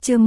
Chương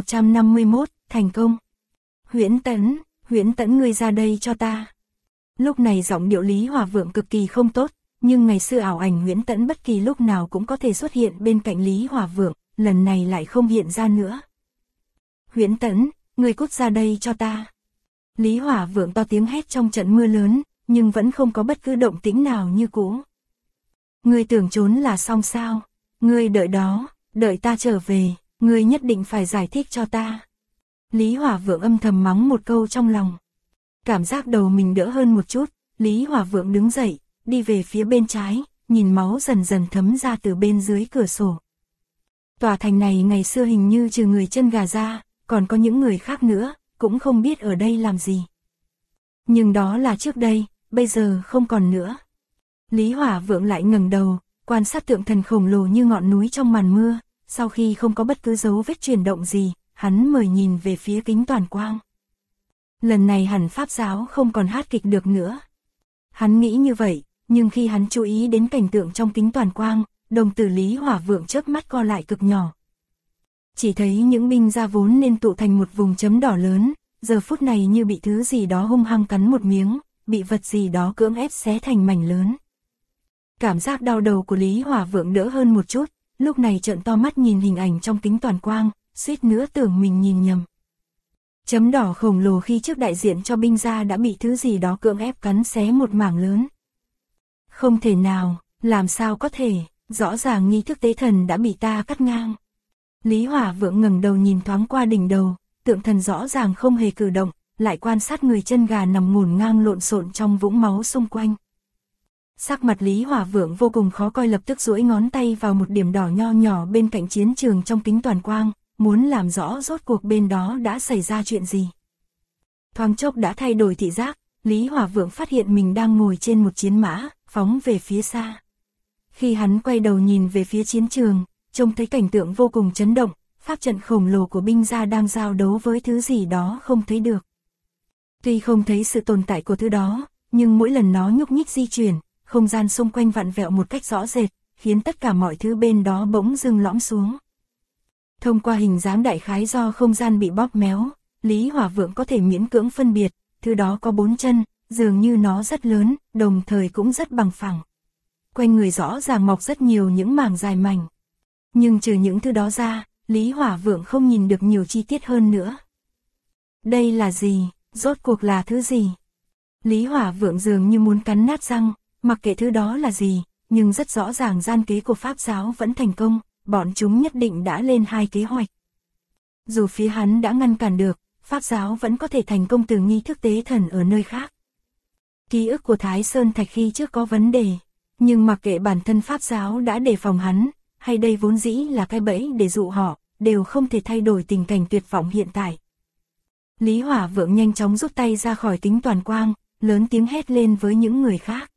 1151, thành công. Huyễn Tẫn ngươi ra đây cho ta. Lúc này giọng điệu Lý Hòa Vượng cực kỳ không tốt, nhưng ngày xưa ảo ảnh Huyễn Tẫn bất kỳ lúc nào cũng có thể xuất hiện bên cạnh Lý Hòa Vượng, lần này lại không hiện ra nữa. Huyễn Tẫn, ngươi cút ra đây cho ta. Lý Hòa Vượng to tiếng hét trong trận mưa lớn, nhưng vẫn không có bất cứ động tĩnh nào như cũ. Ngươi tưởng trốn là xong sao? Ngươi đợi đó, đợi ta trở về, ngươi nhất định phải giải thích cho ta. Lý Hòa Vượng âm thầm mắng một câu trong lòng. Cảm giác đầu mình đỡ hơn một chút, Lý Hòa Vượng đứng dậy, đi về phía bên trái, nhìn máu dần dần thấm ra từ bên dưới cửa sổ. Tòa thành này ngày xưa hình như trừ người chân gà ra, còn có những người khác nữa, cũng không biết ở đây làm gì. Nhưng đó là trước đây, bây giờ không còn nữa. Lý Hòa Vượng lại ngẩng đầu, quan sát tượng thần khổng lồ như ngọn núi trong màn mưa, sau khi không có bất cứ dấu vết chuyển động gì, hắn mời nhìn về phía kính toàn quang. Lần này hẳn pháp giáo không còn hát kịch được nữa. Hắn nghĩ như vậy, nhưng khi hắn chú ý đến cảnh tượng trong kính toàn quang, đồng tử Lý Hòa Vượng chớp mắt co lại cực nhỏ. Chỉ thấy những binh gia vốn nên tụ thành một vùng chấm đỏ lớn, giờ phút này như bị thứ gì đó hung hăng cắn một miếng, bị vật gì đó cưỡng ép xé thành mảnh lớn. Cảm giác đau đầu của Lý Hòa Vượng đỡ hơn một chút, lúc này trợn to mắt nhìn hình ảnh trong kính toàn quang, suýt nữa tưởng mình nhìn nhầm. Chấm đỏ khổng lồ khi trước đại diện cho binh gia đã bị thứ gì đó cưỡng ép cắn xé một mảng lớn. Không thể nào, làm sao có thể, rõ ràng nghi thức tế thần đã bị ta cắt ngang. Lý Hòa Vượng ngẩng đầu nhìn thoáng qua đỉnh đầu, tượng thần rõ ràng không hề cử động, lại quan sát người chân gà nằm ngổn ngang lộn xộn trong vũng máu xung quanh. Sắc mặt Lý Hòa Vượng vô cùng khó coi, lập tức duỗi ngón tay vào một điểm đỏ nho nhỏ bên cạnh chiến trường trong kính toàn quang, muốn làm rõ rốt cuộc bên đó đã xảy ra chuyện gì. Thoáng chốc đã thay đổi thị giác, Lý Hòa Vượng phát hiện mình đang ngồi trên một chiến mã, phóng về phía xa. Khi hắn quay đầu nhìn về phía chiến trường, trông thấy cảnh tượng vô cùng chấn động, pháp trận khổng lồ của binh gia đang giao đấu với thứ gì đó không thấy được. Tuy không thấy sự tồn tại của thứ đó, nhưng mỗi lần nó nhúc nhích di chuyển, không gian xung quanh vặn vẹo một cách rõ rệt, khiến tất cả mọi thứ bên đó bỗng dưng lõm xuống. Thông qua hình dáng đại khái do không gian bị bóp méo, Lý Hòa Vượng có thể miễn cưỡng phân biệt, thứ đó có 4 chân, dường như nó rất lớn, đồng thời cũng rất bằng phẳng. Quanh người rõ ràng mọc rất nhiều những mảng dài mảnh. Nhưng trừ những thứ đó ra, Lý Hòa Vượng không nhìn được nhiều chi tiết hơn nữa. Đây là gì? Rốt cuộc là thứ gì? Lý Hòa Vượng dường như muốn cắn nát răng, mặc kệ thứ đó là gì, nhưng rất rõ ràng gian kế của Pháp giáo vẫn thành công, bọn chúng nhất định đã lên hai kế hoạch. Dù phía hắn đã ngăn cản được, Pháp giáo vẫn có thể thành công từ nghi thức tế thần ở nơi khác. Ký ức của Thái Sơn Thạch khi trước có vấn đề, nhưng mặc kệ bản thân Pháp giáo đã đề phòng hắn, hay đây vốn dĩ là cái bẫy để dụ họ, đều không thể thay đổi tình cảnh tuyệt vọng hiện tại. Lý Hòa Vượng nhanh chóng rút tay ra khỏi kính toàn quang, lớn tiếng hét lên với những người khác.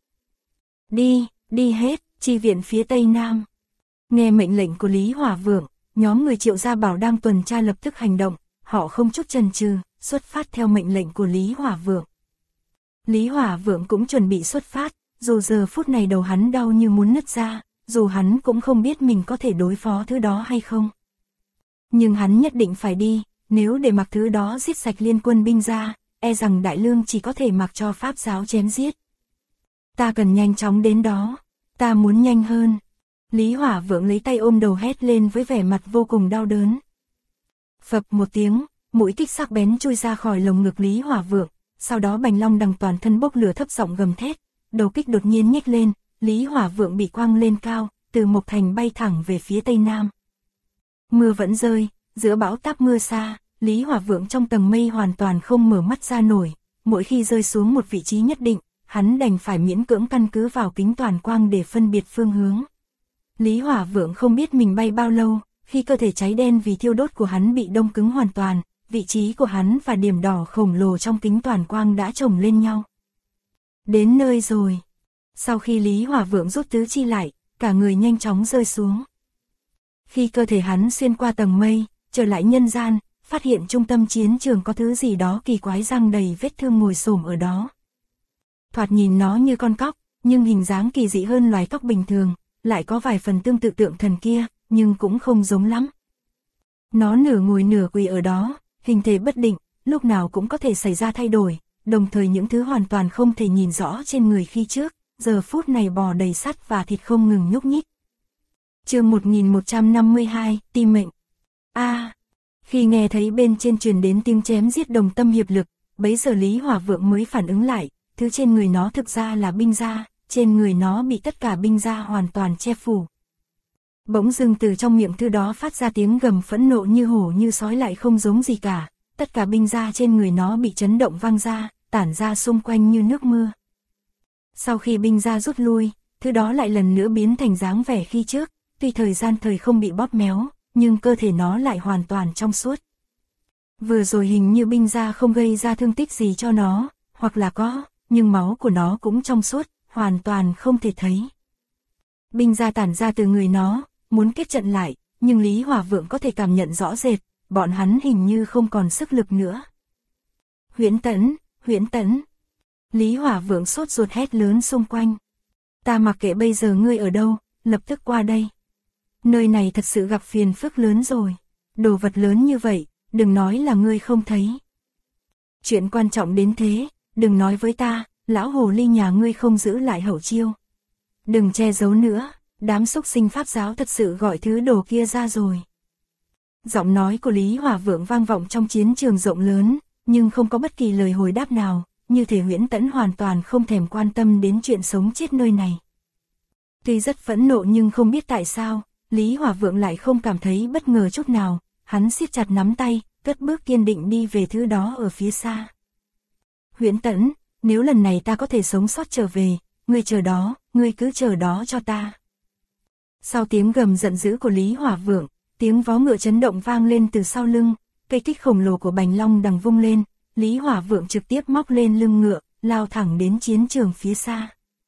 Đi hết, chi viện phía Tây Nam. Nghe mệnh lệnh của Lý Hòa Vượng, nhóm người Triệu Gia Bảo đang tuần tra lập tức hành động, họ không chút chần chừ, xuất phát theo mệnh lệnh của Lý Hòa Vượng. Lý Hòa Vượng cũng chuẩn bị xuất phát, dù giờ phút này đầu hắn đau như muốn nứt ra, dù hắn cũng không biết mình có thể đối phó thứ đó hay không. Nhưng hắn nhất định phải đi, nếu để mặc thứ đó giết sạch liên quân binh gia, e rằng Đại Lương chỉ có thể mặc cho Pháp giáo chém giết. Ta cần nhanh chóng đến đó, ta muốn nhanh hơn. Lý Hòa Vượng lấy tay ôm đầu hét lên với vẻ mặt vô cùng đau đớn. Phập một tiếng, mũi kích sắc bén chui ra khỏi lồng ngực Lý Hòa Vượng, sau đó Bành Long Đằng toàn thân bốc lửa thấp giọng gầm thét, đầu kích đột nhiên nhếch lên, Lý Hòa Vượng bị quăng lên cao, từ Mộc Thành bay thẳng về phía Tây Nam. Mưa vẫn rơi, giữa bão táp mưa xa, Lý Hòa Vượng trong tầng mây hoàn toàn không mở mắt ra nổi, mỗi khi rơi xuống một vị trí nhất định, hắn đành phải miễn cưỡng căn cứ vào kính toàn quang để phân biệt phương hướng. Lý Hòa Vượng không biết mình bay bao lâu, khi cơ thể cháy đen vì thiêu đốt của hắn bị đông cứng hoàn toàn, vị trí của hắn và điểm đỏ khổng lồ trong kính toàn quang đã chồng lên nhau. Đến nơi rồi. Sau khi Lý Hòa Vượng rút tứ chi lại, cả người nhanh chóng rơi xuống. Khi cơ thể hắn xuyên qua tầng mây, trở lại nhân gian, phát hiện trung tâm chiến trường có thứ gì đó kỳ quái răng đầy vết thương ngồi xổm ở đó. Thoạt nhìn nó như con cóc, nhưng hình dáng kỳ dị hơn loài cóc bình thường, lại có vài phần tương tự tượng thần kia, nhưng cũng không giống lắm. Nó nửa ngồi nửa quỳ ở đó, hình thể bất định, lúc nào cũng có thể xảy ra thay đổi, đồng thời những thứ hoàn toàn không thể nhìn rõ trên người khi trước, giờ phút này bò đầy sắt và thịt không ngừng nhúc nhích. Chương 1152, Tim mệnh. Khi nghe thấy bên trên truyền đến tiếng chém giết đồng tâm hiệp lực, bấy giờ Lý Hỏa Vượng mới phản ứng lại, thứ trên người nó thực ra là binh gia, trên người nó bị tất cả binh gia hoàn toàn che phủ. Bỗng dưng từ trong miệng thứ đó phát ra tiếng gầm phẫn nộ như hổ như sói lại không giống gì cả, tất cả binh gia trên người nó bị chấn động văng ra, tản ra xung quanh như nước mưa. Sau khi binh gia rút lui, thứ đó lại lần nữa biến thành dáng vẻ khi trước, tuy thời gian không bị bóp méo, nhưng cơ thể nó lại hoàn toàn trong suốt. Vừa rồi hình như binh gia không gây ra thương tích gì cho nó, hoặc là có, nhưng máu của nó cũng trong suốt, hoàn toàn không thể thấy. Binh gia tản ra từ người nó, muốn kết trận lại, nhưng Lý Hỏa Vượng có thể cảm nhận rõ rệt, bọn hắn hình như không còn sức lực nữa. Huyễn Tẫn, Huyễn Tẫn. Lý Hỏa Vượng sốt ruột hét lớn xung quanh. Ta mặc kệ bây giờ ngươi ở đâu, lập tức qua đây. Nơi này thật sự gặp phiền phức lớn rồi. Đồ vật lớn như vậy, đừng nói là ngươi không thấy. Chuyện quan trọng đến thế, đừng nói với ta, lão hồ ly nhà ngươi không giữ lại hậu chiêu. Đừng che giấu nữa, đám xúc sinh pháp giáo thật sự gọi thứ đồ kia ra rồi. Giọng nói của Lý Hỏa Vượng vang vọng trong chiến trường rộng lớn, nhưng không có bất kỳ lời hồi đáp nào, như thể Huyễn Tẫn hoàn toàn không thèm quan tâm đến chuyện sống chết nơi này. Tuy rất phẫn nộ nhưng không biết tại sao, Lý Hỏa Vượng lại không cảm thấy bất ngờ chút nào, hắn siết chặt nắm tay, cất bước kiên định đi về thứ đó ở phía xa. Huyễn Tẫn, nếu lần này ta có thể sống sót trở về, ngươi chờ đó, ngươi cứ chờ đó cho ta. Sau tiếng gầm giận dữ của Lý Hỏa Vượng, tiếng vó ngựa chấn động vang lên từ sau lưng, cây kích khổng lồ của Bành Long đằng vung lên, Lý Hỏa Vượng trực tiếp móc lên lưng ngựa, lao thẳng đến chiến trường phía xa.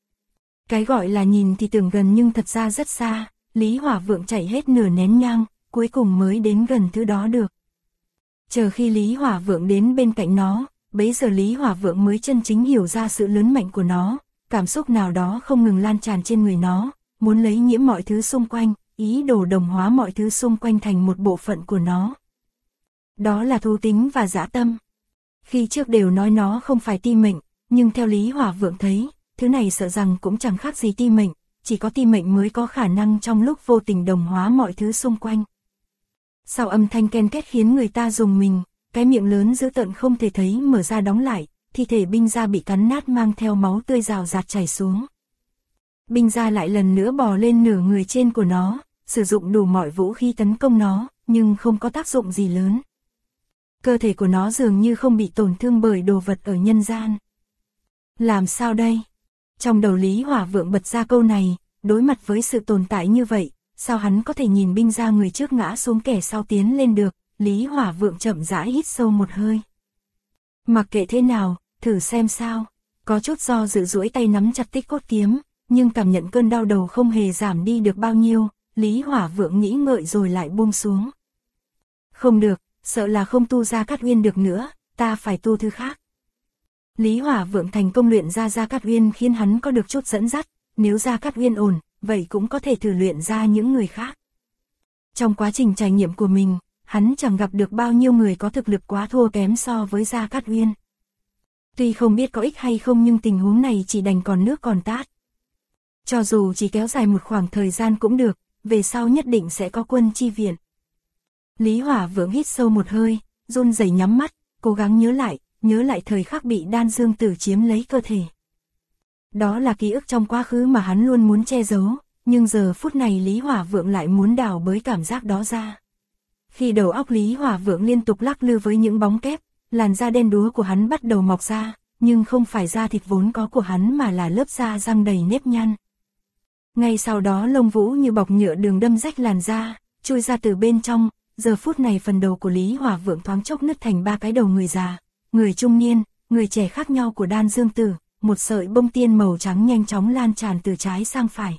Cái gọi là nhìn thì tưởng gần nhưng thật ra rất xa, Lý Hỏa Vượng chạy hết nửa nén nhang, cuối cùng mới đến gần thứ đó được. Chờ khi Lý Hỏa Vượng đến bên cạnh nó, bấy giờ Lý Hỏa Vượng mới chân chính hiểu ra sự lớn mạnh của nó, cảm xúc nào đó không ngừng lan tràn trên người nó, muốn lấy nhiễm mọi thứ xung quanh, ý đồ đồng hóa mọi thứ xung quanh thành một bộ phận của nó. Đó là thú tính và dã tâm. Khi trước đều nói nó không phải tim mệnh, nhưng theo Lý Hỏa Vượng thấy, thứ này sợ rằng cũng chẳng khác gì tim mệnh, chỉ có tim mệnh mới có khả năng trong lúc vô tình đồng hóa mọi thứ xung quanh. Sau âm thanh ken két khiến người ta rùng mình, cái miệng lớn dữ tợn không thể thấy mở ra đóng lại, thi thể binh gia bị cắn nát mang theo máu tươi rào rạt chảy xuống. Binh gia lại lần nữa bò lên nửa người trên của nó, sử dụng đủ mọi vũ khí tấn công nó, nhưng không có tác dụng gì lớn. Cơ thể của nó dường như không bị tổn thương bởi đồ vật ở nhân gian. Làm sao đây? Trong đầu Lý Hỏa Vượng bật ra câu này, đối mặt với sự tồn tại như vậy, sao hắn có thể nhìn binh gia người trước ngã xuống kẻ sau tiến lên được? Lý Hỏa Vượng chậm rãi hít sâu một hơi. Mặc kệ thế nào, thử xem sao. Có chút do dự duỗi tay nắm chặt tích cốt kiếm, nhưng cảm nhận cơn đau đầu không hề giảm đi được bao nhiêu, Lý Hỏa Vượng nghĩ ngợi rồi lại buông xuống. Không được, sợ là không tu Gia Cát Uyên được nữa, ta phải tu thứ khác. Lý Hỏa Vượng thành công luyện ra Gia Cát Uyên khiến hắn có được chút dẫn dắt, nếu Gia Cát Uyên ổn, vậy cũng có thể thử luyện ra những người khác. Trong quá trình trải nghiệm của mình, hắn chẳng gặp được bao nhiêu người có thực lực quá thua kém so với Gia Cát Uyên. Tuy không biết có ích hay không nhưng tình huống này chỉ đành còn nước còn tát. Cho dù chỉ kéo dài một khoảng thời gian cũng được, về sau nhất định sẽ có quân chi viện. Lý Hỏa Vượng hít sâu một hơi, run rẩy nhắm mắt, cố gắng nhớ lại thời khắc bị Đan Dương Tử chiếm lấy cơ thể. Đó là ký ức trong quá khứ mà hắn luôn muốn che giấu, nhưng giờ phút này Lý Hỏa Vượng lại muốn đào bới cảm giác đó ra. Khi đầu óc Lý Hỏa Vượng liên tục lắc lư với những bóng kép, làn da đen đúa của hắn bắt đầu mọc ra, nhưng không phải da thịt vốn có của hắn mà là lớp da răng đầy nếp nhăn. Ngay sau đó lông vũ như bọc nhựa đường đâm rách làn da, chui ra từ bên trong, giờ phút này phần đầu của Lý Hỏa Vượng thoáng chốc nứt thành ba cái đầu người già, người trung niên, người trẻ khác nhau của Đan Dương Tử, một sợi bông tiên màu trắng nhanh chóng lan tràn từ trái sang phải.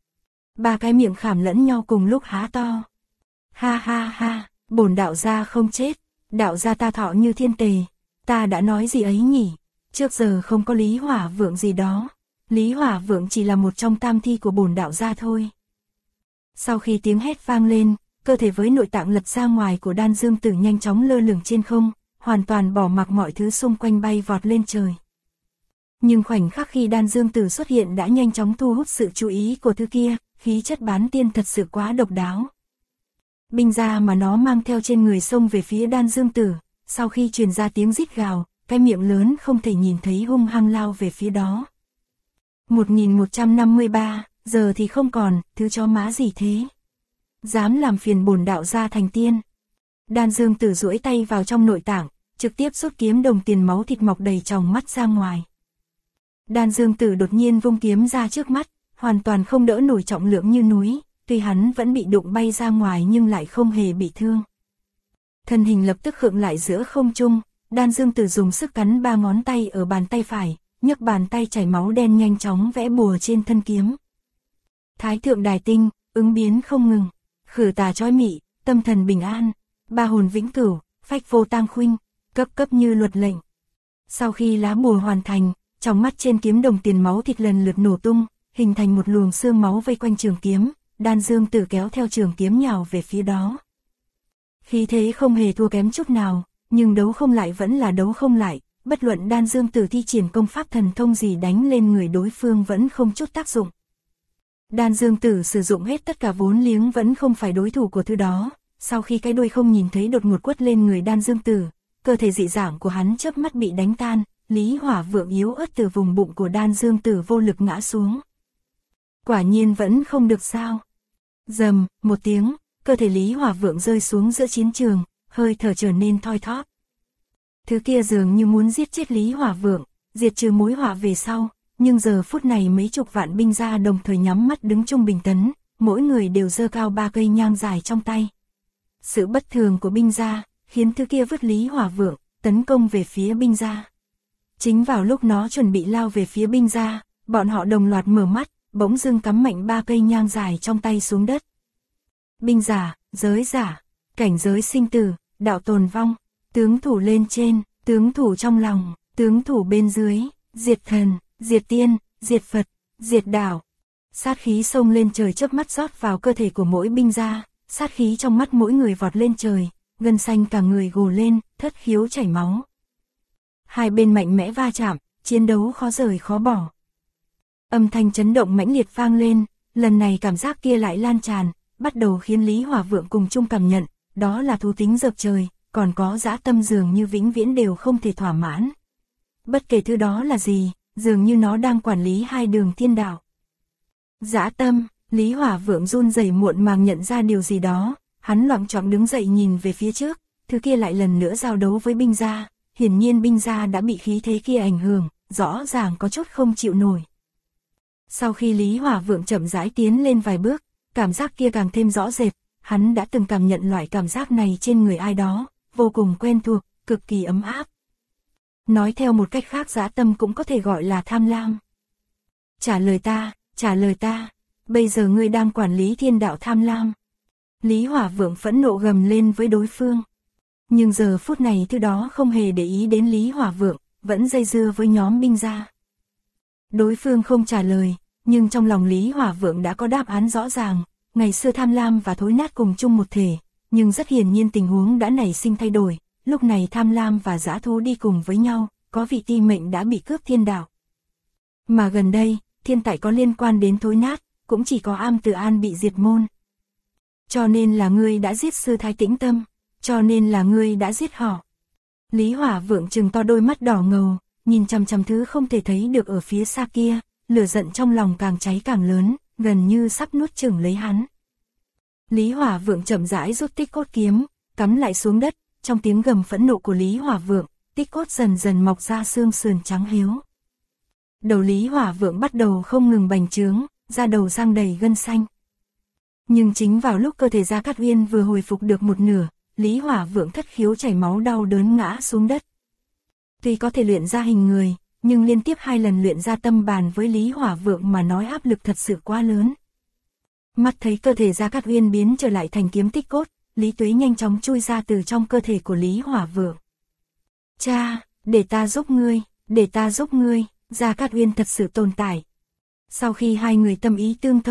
Ba cái miệng khảm lẫn nhau cùng lúc há to. Ha ha ha, bổn đạo gia không chết, đạo gia ta thọ như thiên tề, ta đã nói gì ấy nhỉ, trước giờ không có Lý Hỏa Vượng gì đó, Lý Hỏa Vượng chỉ là một trong tam thi của bổn đạo gia thôi. Sau khi tiếng hét vang lên, cơ thể với nội tạng lật ra ngoài của Đan Dương Tử nhanh chóng lơ lửng trên không, hoàn toàn bỏ mặc mọi thứ xung quanh bay vọt lên trời. Nhưng khoảnh khắc khi Đan Dương Tử xuất hiện đã nhanh chóng thu hút sự chú ý của thứ kia, khí chất bán tiên thật sự quá độc đáo. Binh gia mà nó mang theo trên người xông về phía Đan Dương Tử, sau khi truyền ra tiếng rít gào, cái miệng lớn không thể nhìn thấy hung hăng lao về phía đó. 1153, giờ thì không còn, thứ chó má gì thế? Dám làm phiền bổn đạo gia thành tiên. Đan Dương Tử duỗi tay vào trong nội tạng, trực tiếp rút kiếm đồng tiền máu thịt mọc đầy tròng mắt ra ngoài. Đan Dương Tử đột nhiên vung kiếm ra trước mắt, hoàn toàn không đỡ nổi trọng lượng như núi, tuy hắn vẫn bị đụng bay ra ngoài nhưng lại không hề bị thương. Thân hình lập tức khựng lại giữa không trung, Đan Dương Tử dùng sức cắn 3 ngón tay ở bàn tay phải, nhấc bàn tay chảy máu đen nhanh chóng vẽ bùa trên thân kiếm. Thái thượng đài tinh, ứng biến không ngừng, khử tà chói mị, tâm thần bình an, ba hồn vĩnh cửu, phách vô tang khuynh, cấp như luật lệnh. Sau khi lá bùa hoàn thành, trong mắt trên kiếm đồng tiền máu thịt lần lượt nổ tung, hình thành một luồng xương máu vây quanh trường kiếm, Đan Dương Tử kéo theo trường kiếm nhào về phía đó. Khí thế không hề thua kém chút nào, nhưng đấu không lại vẫn là đấu không lại, bất luận Đan Dương Tử thi triển công pháp thần thông gì đánh lên người đối phương vẫn không chút tác dụng. Đan Dương Tử sử dụng hết tất cả vốn liếng vẫn không phải đối thủ của thứ đó, sau khi cái đuôi không nhìn thấy đột ngột quất lên người Đan Dương Tử, cơ thể dị dạng của hắn chớp mắt bị đánh tan, Lý Hỏa Vượng yếu ớt từ vùng bụng của Đan Dương Tử vô lực ngã xuống. Quả nhiên vẫn không được sao. Rầm, một tiếng, cơ thể Lý Hỏa Vượng rơi xuống giữa chiến trường, hơi thở trở nên thoi thóp. Thứ kia dường như muốn giết chết Lý Hỏa Vượng, diệt trừ mối họa về sau, nhưng giờ phút này mấy chục vạn binh gia đồng thời nhắm mắt đứng chung bình tấn, mỗi người đều giơ cao 3 cây nhang dài trong tay. Sự bất thường của binh gia khiến thứ kia vứt Lý Hỏa Vượng, tấn công về phía binh gia. Chính vào lúc nó chuẩn bị lao về phía binh gia, bọn họ đồng loạt mở mắt, bỗng dưng cắm mạnh 3 cây nhang dài trong tay xuống đất. Binh giả, giới giả, cảnh giới sinh tử, đạo tồn vong, tướng thủ lên trên, tướng thủ trong lòng, tướng thủ bên dưới, diệt thần, diệt tiên, diệt Phật, diệt đạo. Sát khí xông lên trời chớp mắt rót vào cơ thể của mỗi binh gia, sát khí trong mắt mỗi người vọt lên trời, gân xanh cả người gồ lên, thất khiếu chảy máu. Hai bên mạnh mẽ va chạm, chiến đấu khó rời khó bỏ. Âm thanh chấn động mãnh liệt vang lên, lần này cảm giác kia lại lan tràn, bắt đầu khiến Lý Hỏa Vượng cùng chung cảm nhận, đó là thú tính dập trời, còn có dã tâm dường như vĩnh viễn đều không thể thỏa mãn. Bất kể thứ đó là gì, dường như nó đang quản lý hai đường thiên đạo. Dã tâm, Lý Hỏa Vượng run rẩy muộn màng nhận ra điều gì đó, hắn loạng choạng đứng dậy nhìn về phía trước, thứ kia lại lần nữa giao đấu với binh gia, hiển nhiên binh gia đã bị khí thế kia ảnh hưởng, rõ ràng có chút không chịu nổi. Sau khi Lý Hỏa Vượng chậm rãi tiến lên vài bước, cảm giác kia càng thêm rõ rệt, hắn đã từng cảm nhận loại cảm giác này trên người ai đó, vô cùng quen thuộc, cực kỳ ấm áp. Nói theo một cách khác dã tâm cũng có thể gọi là tham lam. Trả lời ta, bây giờ ngươi đang quản lý thiên đạo tham lam. Lý Hỏa Vượng phẫn nộ gầm lên với đối phương. Nhưng giờ phút này thứ đó không hề để ý đến Lý Hỏa Vượng, vẫn dây dưa với nhóm binh gia. Đối phương không trả lời, nhưng trong lòng Lý Hỏa Vượng đã có đáp án rõ ràng, ngày xưa tham lam và thối nát cùng chung một thể, nhưng rất hiển nhiên tình huống đã nảy sinh thay đổi, lúc này tham lam và dã thú đi cùng với nhau, có vị ti mệnh đã bị cướp thiên đạo. Mà gần đây, thiên tài có liên quan đến thối nát, cũng chỉ có Am Từ An bị diệt môn. Cho nên là ngươi đã giết sư Thái Tĩnh Tâm, cho nên là ngươi đã giết họ. Lý Hỏa Vượng trừng to đôi mắt đỏ ngầu, nhìn chằm chằm thứ không thể thấy được ở phía xa kia, lửa giận trong lòng càng cháy càng lớn, gần như sắp nuốt chửng lấy hắn. Lý Hỏa Vượng chậm rãi rút tích cốt kiếm, cắm lại xuống đất, trong tiếng gầm phẫn nộ của Lý Hỏa Vượng, tích cốt dần dần mọc ra xương sườn trắng hiếu. Đầu Lý Hỏa Vượng bắt đầu không ngừng bành trướng, da đầu răng đầy gân xanh. Nhưng chính vào lúc cơ thể Gia Cát Uyên vừa hồi phục được một nửa, Lý Hỏa Vượng thất khiếu chảy máu đau đớn ngã xuống đất. Tuy có thể luyện ra hình người, nhưng liên tiếp 2 lần luyện ra tâm bàn với Lý Hỏa Vượng mà nói áp lực thật sự quá lớn. Mắt thấy cơ thể Gia Cát Uyên biến trở lại thành kiếm tích cốt, Lý Tuế nhanh chóng chui ra từ trong cơ thể của Lý Hỏa Vượng. Cha, để ta giúp ngươi, Gia Cát Uyên thật sự tồn tại. Sau khi hai người tâm ý tương thông,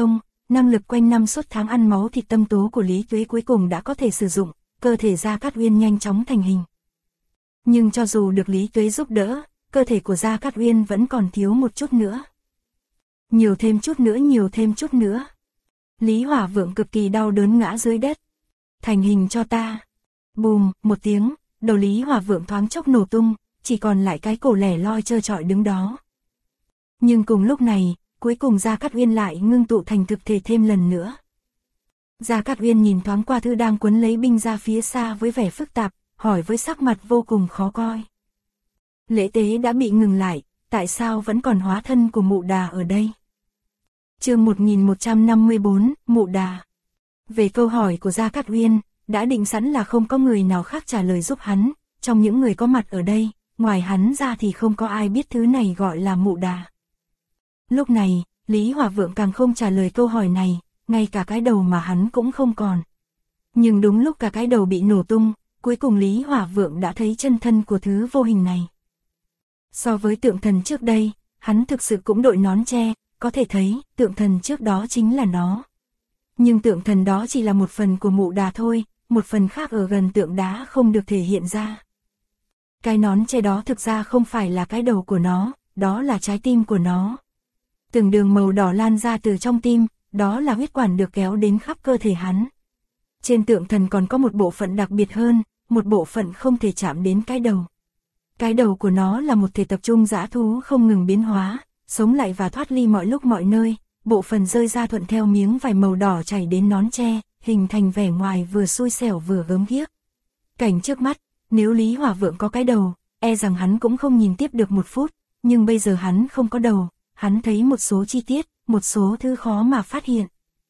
năng lực quanh năm suốt tháng ăn máu thịt tâm tố của Lý Tuế cuối cùng đã có thể sử dụng, cơ thể Gia Cát Uyên nhanh chóng thành hình. Nhưng cho dù được Lý Tuế giúp đỡ, cơ thể của Gia Cát Uyên vẫn còn thiếu một chút nữa. Nhiều thêm chút nữa, nhiều thêm chút nữa. Lý Hỏa Vượng cực kỳ đau đớn ngã dưới đất. Thành hình cho ta. Bùm, một tiếng, đầu Lý Hỏa Vượng thoáng chốc nổ tung, chỉ còn lại cái cổ lẻ loi trơ trọi đứng đó. Nhưng cùng lúc này, cuối cùng Gia Cát Uyên lại ngưng tụ thành thực thể thêm lần nữa. Gia Cát Uyên nhìn thoáng qua thứ đang quấn lấy binh ra phía xa với vẻ phức tạp, hỏi với sắc mặt vô cùng khó coi. Lễ tế đã bị ngừng lại, tại sao vẫn còn hóa thân của Mụ Đà ở đây? Chương 1154, Mụ Đà. Về câu hỏi của Gia Cát Uyên, đã định sẵn là không có người nào khác trả lời giúp hắn, trong những người có mặt ở đây, ngoài hắn ra thì không có ai biết thứ này gọi là Mụ Đà. Lúc này, Lý Hỏa Vượng càng không trả lời câu hỏi này, ngay cả cái đầu mà hắn cũng không còn. Nhưng đúng lúc cả cái đầu bị nổ tung, cuối cùng Lý Hỏa Vượng đã thấy chân thân của thứ vô hình này. So với tượng thần trước đây, hắn thực sự cũng đội nón che, có thể thấy tượng thần trước đó chính là nó. Nhưng tượng thần đó chỉ là một phần của Mụ Đà thôi, một phần khác ở gần tượng đá không được thể hiện ra. Cái nón che đó thực ra không phải là cái đầu của nó, đó là trái tim của nó. Từng đường màu đỏ lan ra từ trong tim, đó là huyết quản được kéo đến khắp cơ thể hắn. Trên tượng thần còn có một bộ phận đặc biệt hơn, một bộ phận không thể chạm đến cái đầu. Cái đầu của nó là một thể tập trung dã thú không ngừng biến hóa, sống lại và thoát ly mọi lúc mọi nơi, bộ phận rơi ra thuận theo miếng vải màu đỏ chảy đến nón tre, hình thành vẻ ngoài vừa xui xẻo vừa gớm ghiếc. Cảnh trước mắt, nếu Lý Hỏa Vượng có cái đầu, e rằng hắn cũng không nhìn tiếp được một phút, nhưng bây giờ hắn không có đầu, hắn thấy một số chi tiết, một số thứ khó mà phát hiện.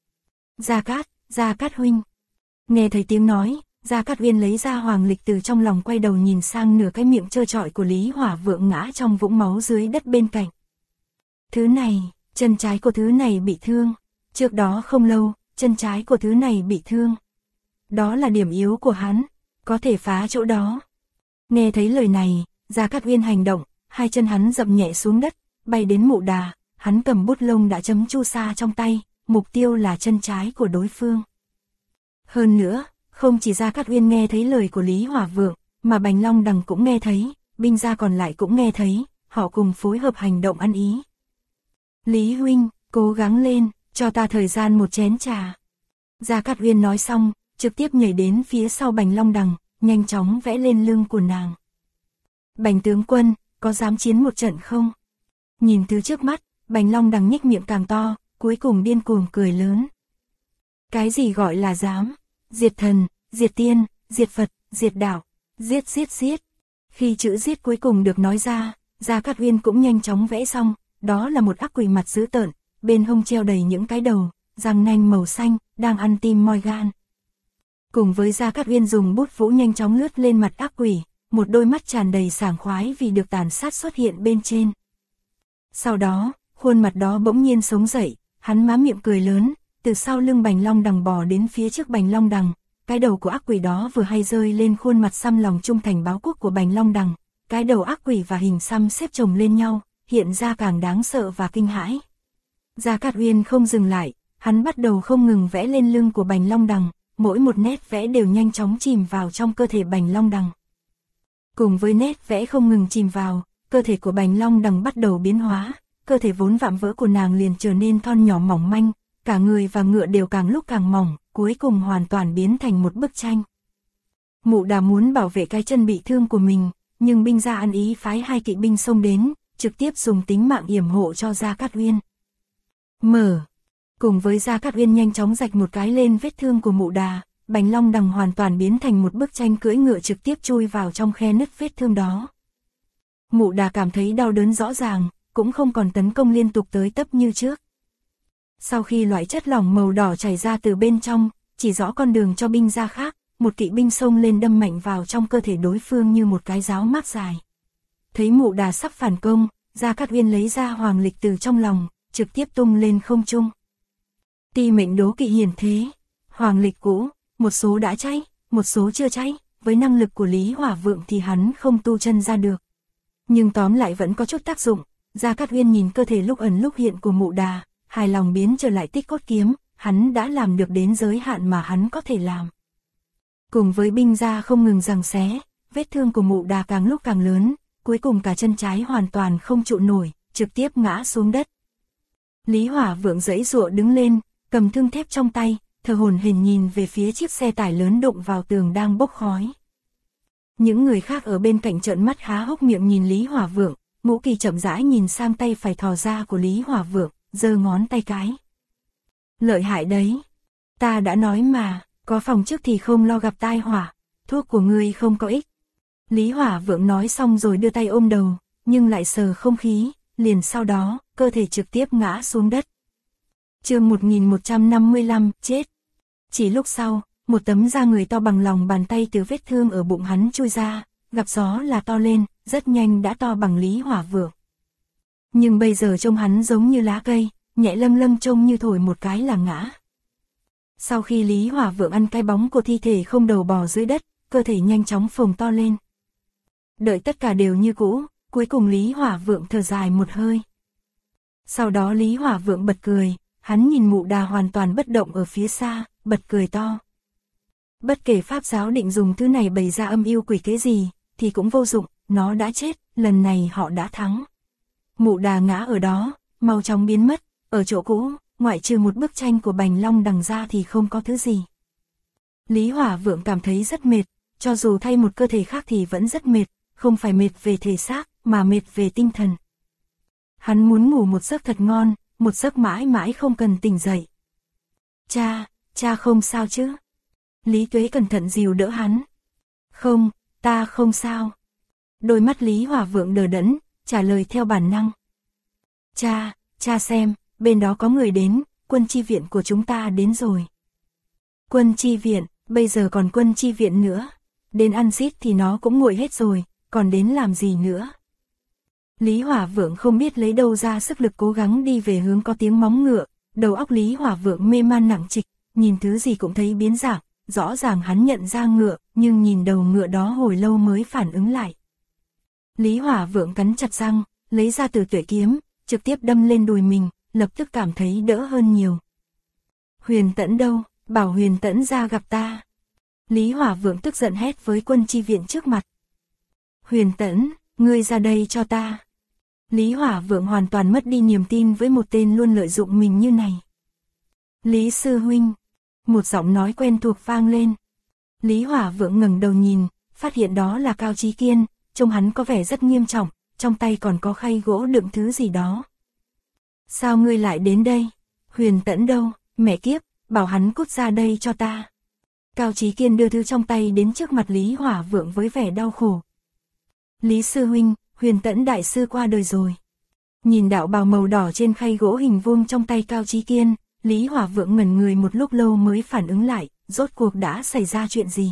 Gia Cát huynh. Nghe thấy tiếng nói, Gia Cát Uyên lấy ra hoàng lịch từ trong lòng, quay đầu nhìn sang nửa cái miệng trơ trọi của Lý Hỏa Vượng ngã trong vũng máu dưới đất bên cạnh. Thứ này, chân trái của thứ này bị thương. Trước đó không lâu, chân trái của thứ này bị thương. Đó là điểm yếu của hắn, có thể phá chỗ đó. Nghe thấy lời này, Gia Cát Uyên hành động, hai chân hắn dậm nhẹ xuống đất, bay đến Mụ Đà, hắn cầm bút lông đã chấm chu sa trong tay, mục tiêu là chân trái của đối phương. Hơn nữa, không chỉ Gia Cát Uyên nghe thấy lời của Lý Hỏa Vượng, mà Bành Long Đằng cũng nghe thấy, binh gia còn lại cũng nghe thấy, họ cùng phối hợp hành động ăn ý. Lý huynh, cố gắng lên, cho ta thời gian một chén trà. Gia Cát Uyên nói xong, trực tiếp nhảy đến phía sau Bành Long Đằng, nhanh chóng vẽ lên lưng của nàng. Bành tướng quân, có dám chiến một trận không? Nhìn thứ trước mắt, Bành Long Đằng nhếch miệng càng to, cuối cùng điên cuồng cười lớn. Cái gì gọi là dám? Diệt thần, diệt tiên, diệt Phật, diệt đạo, giết giết giết. Khi chữ giết cuối cùng được nói ra, Gia Cát Uyên cũng nhanh chóng vẽ xong, đó là một ác quỷ mặt dữ tợn, bên hông treo đầy những cái đầu, răng nanh màu xanh, đang ăn tim moi gan. Cùng với Gia Cát Uyên dùng bút vũ nhanh chóng lướt lên mặt ác quỷ, một đôi mắt tràn đầy sảng khoái vì được tàn sát xuất hiện bên trên. Sau đó, khuôn mặt đó bỗng nhiên sống dậy, hắn má miệng cười lớn, từ sau lưng Bành Long Đằng bò đến phía trước Bành Long Đằng, cái đầu của ác quỷ đó vừa hay rơi lên khuôn mặt xăm lòng trung thành báo quốc của Bành Long Đằng, cái đầu ác quỷ và hình xăm xếp chồng lên nhau, hiện ra càng đáng sợ và kinh hãi. Gia Cát Uyên không dừng lại, hắn bắt đầu không ngừng vẽ lên lưng của Bành Long Đằng, mỗi một nét vẽ đều nhanh chóng chìm vào trong cơ thể Bành Long Đằng. Cùng với nét vẽ không ngừng chìm vào, cơ thể của Bành Long Đằng bắt đầu biến hóa, cơ thể vốn vạm vỡ của nàng liền trở nên thon nhỏ mỏng manh, cả người và ngựa đều càng lúc càng mỏng, cuối cùng hoàn toàn biến thành một bức tranh. Mụ Đà muốn bảo vệ cái chân bị thương của mình, nhưng binh gia ăn ý phái hai kỵ binh xông đến, trực tiếp dùng tính mạng yểm hộ cho Gia Cát Uyên. Cùng với Gia Cát Uyên nhanh chóng rạch một cái lên vết thương của Mụ Đà, Bành Long Đằng hoàn toàn biến thành một bức tranh cưỡi ngựa trực tiếp chui vào trong khe nứt vết thương đó. Mụ Đà cảm thấy đau đớn rõ ràng, cũng không còn tấn công liên tục tới tấp như trước. Sau khi loại chất lỏng màu đỏ chảy ra từ bên trong, chỉ rõ con đường cho binh gia khác, một kỵ binh xông lên đâm mạnh vào trong cơ thể đối phương như một cái giáo mác dài. Thấy Mụ Đà sắp phản công, Gia Cát Uyên lấy ra hoàng lịch từ trong lòng, trực tiếp tung lên không trung. Ti mệnh đố kỵ hiển thế, hoàng lịch cũ, một số đã cháy, một số chưa cháy, với năng lực của Lý Hỏa Vượng thì hắn không tu chân ra được. Nhưng tóm lại vẫn có chút tác dụng. Gia Cát Uyên nhìn cơ thể lúc ẩn lúc hiện của Mụ Đà, hài lòng biến trở lại Tích Cốt kiếm, hắn đã làm được đến giới hạn mà hắn có thể làm. Cùng với binh gia không ngừng giằng xé, vết thương của Mụ Đà càng lúc càng lớn, cuối cùng cả chân trái hoàn toàn không trụ nổi, trực tiếp ngã xuống đất. Lý Hỏa Vượng giãy giụa đứng lên, cầm thương thép trong tay, thở hổn hển nhìn về phía chiếc xe tải lớn đụng vào tường đang bốc khói. Những người khác ở bên cạnh trợn mắt há hốc miệng nhìn Lý Hỏa Vượng, Ngũ Kỳ chậm rãi nhìn sang tay phải thò ra của Lý Hỏa Vượng, giơ ngón tay cái. Lợi hại đấy. Ta đã nói mà, có phòng trước thì không lo gặp tai họa, thuốc của ngươi không có ích. Lý Hỏa Vượng nói xong rồi đưa tay ôm đầu, nhưng lại sờ không khí, liền sau đó, cơ thể trực tiếp ngã xuống đất. Chương 1155, chết. Chỉ lúc sau, một tấm da người to bằng lòng bàn tay từ vết thương ở bụng hắn chui ra, gặp gió là to lên, rất nhanh đã to bằng Lý Hỏa Vượng. Nhưng bây giờ trông hắn giống như lá cây, nhẹ lâm lâm trông như thổi một cái là ngã. Sau khi Lý Hỏa Vượng ăn cái bóng của thi thể không đầu bò dưới đất, cơ thể nhanh chóng phồng to lên. Đợi tất cả đều như cũ, cuối cùng Lý Hỏa Vượng thở dài một hơi. Sau đó Lý Hỏa Vượng bật cười, hắn nhìn Mụ Đà hoàn toàn bất động ở phía xa, bật cười to. Bất kể Pháp giáo định dùng thứ này bày ra âm mưu quỷ kế gì, thì cũng vô dụng, nó đã chết, lần này họ đã thắng. Mụ Đà ngã ở đó, mau chóng biến mất, ở chỗ cũ, ngoại trừ một bức tranh của Bành Long Đằng ra thì không có thứ gì. Lý Hỏa Vượng cảm thấy rất mệt, cho dù thay một cơ thể khác thì vẫn rất mệt, không phải mệt về thể xác, mà mệt về tinh thần. Hắn muốn ngủ một giấc thật ngon, một giấc mãi mãi không cần tỉnh dậy. Cha không sao chứ? Lý Tuế cẩn thận dìu đỡ hắn. Không, ta không sao. Đôi mắt Lý Hỏa Vượng đờ đẫn, trả lời theo bản năng. Cha xem, bên đó có người đến, quân chi viện của chúng ta đến rồi. Quân chi viện, bây giờ còn quân chi viện nữa. Đến ăn xít thì nó cũng nguội hết rồi, còn đến làm gì nữa? Lý Hỏa Vượng không biết lấy đâu ra sức lực cố gắng đi về hướng có tiếng móng ngựa, đầu óc Lý Hỏa Vượng mê man nặng trịch, nhìn thứ gì cũng thấy biến dạng, rõ ràng hắn nhận ra ngựa, nhưng nhìn đầu ngựa đó hồi lâu mới phản ứng lại. Lý Hỏa Vượng cắn chặt răng, lấy ra Tử Tuệ kiếm, trực tiếp đâm lên đùi mình, lập tức cảm thấy đỡ hơn nhiều. Huyền Tẫn đâu, bảo Huyền Tẫn ra gặp ta. Lý Hỏa Vượng tức giận hét với quân chi viện trước mặt. Huyền Tẫn, ngươi ra đây cho ta. Lý Hỏa Vượng hoàn toàn mất đi niềm tin với một tên luôn lợi dụng mình như này. Lý sư huynh, một giọng nói quen thuộc vang lên. Lý Hỏa Vượng ngẩng đầu nhìn, phát hiện đó là Cao Chí Kiên, trông hắn có vẻ rất nghiêm trọng, trong tay còn có khay gỗ đựng thứ gì đó. Sao ngươi lại đến đây? Huyền Tẫn đâu? Mẹ kiếp, bảo hắn cút ra đây cho ta. Cao Chí Kiên đưa thứ trong tay đến trước mặt Lý Hỏa Vượng với vẻ đau khổ. Lý sư huynh, Huyền Tẫn đại sư qua đời rồi. Nhìn đạo bào màu đỏ trên khay gỗ hình vuông trong tay Cao Chí Kiên, Lý Hỏa Vượng ngẩn người một lúc lâu mới phản ứng lại, rốt cuộc đã xảy ra chuyện gì.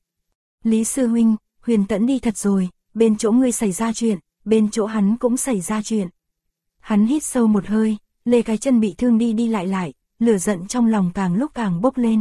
Lý sư huynh, Huyền Tẫn đi thật rồi, bên chỗ ngươi xảy ra chuyện, bên chỗ hắn cũng xảy ra chuyện. Hắn hít sâu một hơi, lê cái chân bị thương đi lại, lửa giận trong lòng càng lúc càng bốc lên.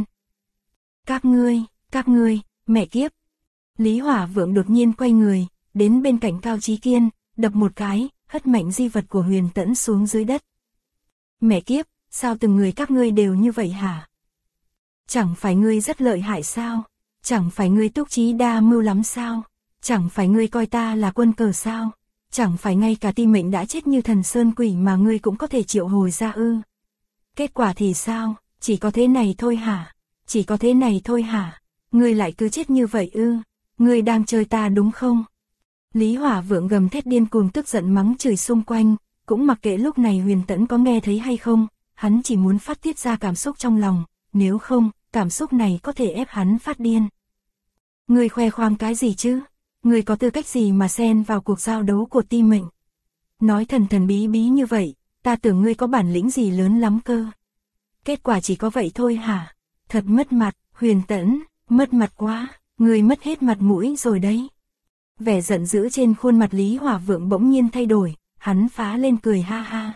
Các ngươi, mẹ kiếp. Lý Hỏa Vượng đột nhiên quay người, đến bên cạnh Cao Chí Kiên, đập một cái, hất mạnh di vật của Huyền Tẫn xuống dưới đất. Mẹ kiếp, sao từng người các ngươi đều như vậy hả? Chẳng phải ngươi rất lợi hại sao? Chẳng phải ngươi túc trí đa mưu lắm sao? Chẳng phải ngươi coi ta là quân cờ sao? Chẳng phải ngay cả Ti Mệnh đã chết như thần sơn quỷ mà ngươi cũng có thể triệu hồi ra ư? Kết quả thì sao? Chỉ có thế này thôi hả? Chỉ có thế này thôi hả? Ngươi lại cứ chết như vậy ư? Ngươi đang chơi ta đúng không? Lý Hỏa Vượng gầm thét điên cuồng tức giận mắng chửi xung quanh, cũng mặc kệ lúc này Huyền Tẫn có nghe thấy hay không, hắn chỉ muốn phát tiết ra cảm xúc trong lòng, nếu không, cảm xúc này có thể ép hắn phát điên. Ngươi khoe khoang cái gì chứ? Ngươi có tư cách gì mà xen vào cuộc giao đấu của Ti Mệnh? Nói thần thần bí bí như vậy, ta tưởng ngươi có bản lĩnh gì lớn lắm cơ. Kết quả chỉ có vậy thôi hả? Thật mất mặt, Huyền Tẫn, mất mặt quá, ngươi mất hết mặt mũi rồi đấy. Vẻ giận dữ trên khuôn mặt Lý Hỏa Vượng bỗng nhiên thay đổi, hắn phá lên cười ha ha.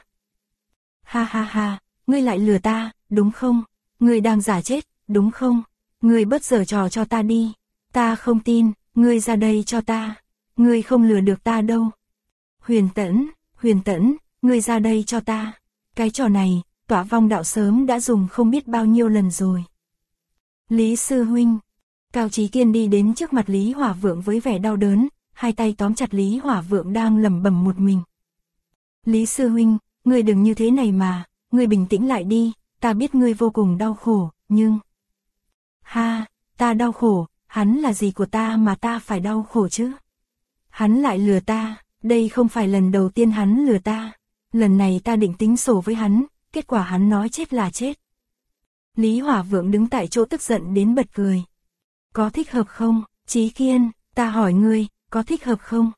Ha ha ha, ngươi lại lừa ta, đúng không? Ngươi đang giả chết, đúng không? Ngươi bớt giở trò cho ta đi. Ta không tin, ngươi ra đây cho ta. Ngươi không lừa được ta đâu. Huyền Tẫn, ngươi ra đây cho ta. Cái trò này, Tỏa vong đạo sớm đã dùng không biết bao nhiêu lần rồi. Lý sư huynh. Cao Chí Kiên đi đến trước mặt Lý Hỏa Vượng với vẻ đau đớn, hai tay tóm chặt Lý Hỏa Vượng đang lẩm bẩm một mình. Lý sư huynh, ngươi đừng như thế này mà, ngươi bình tĩnh lại đi, ta biết ngươi vô cùng đau khổ, nhưng... Ha, ta đau khổ, hắn là gì của ta mà ta phải đau khổ chứ? Hắn lại lừa ta, đây không phải lần đầu tiên hắn lừa ta. Lần này ta định tính sổ với hắn, kết quả hắn nói chết là chết. Lý Hỏa Vượng đứng tại chỗ tức giận đến bật cười. Có thích hợp không, Chí Kiên, ta hỏi ngươi, có thích hợp không?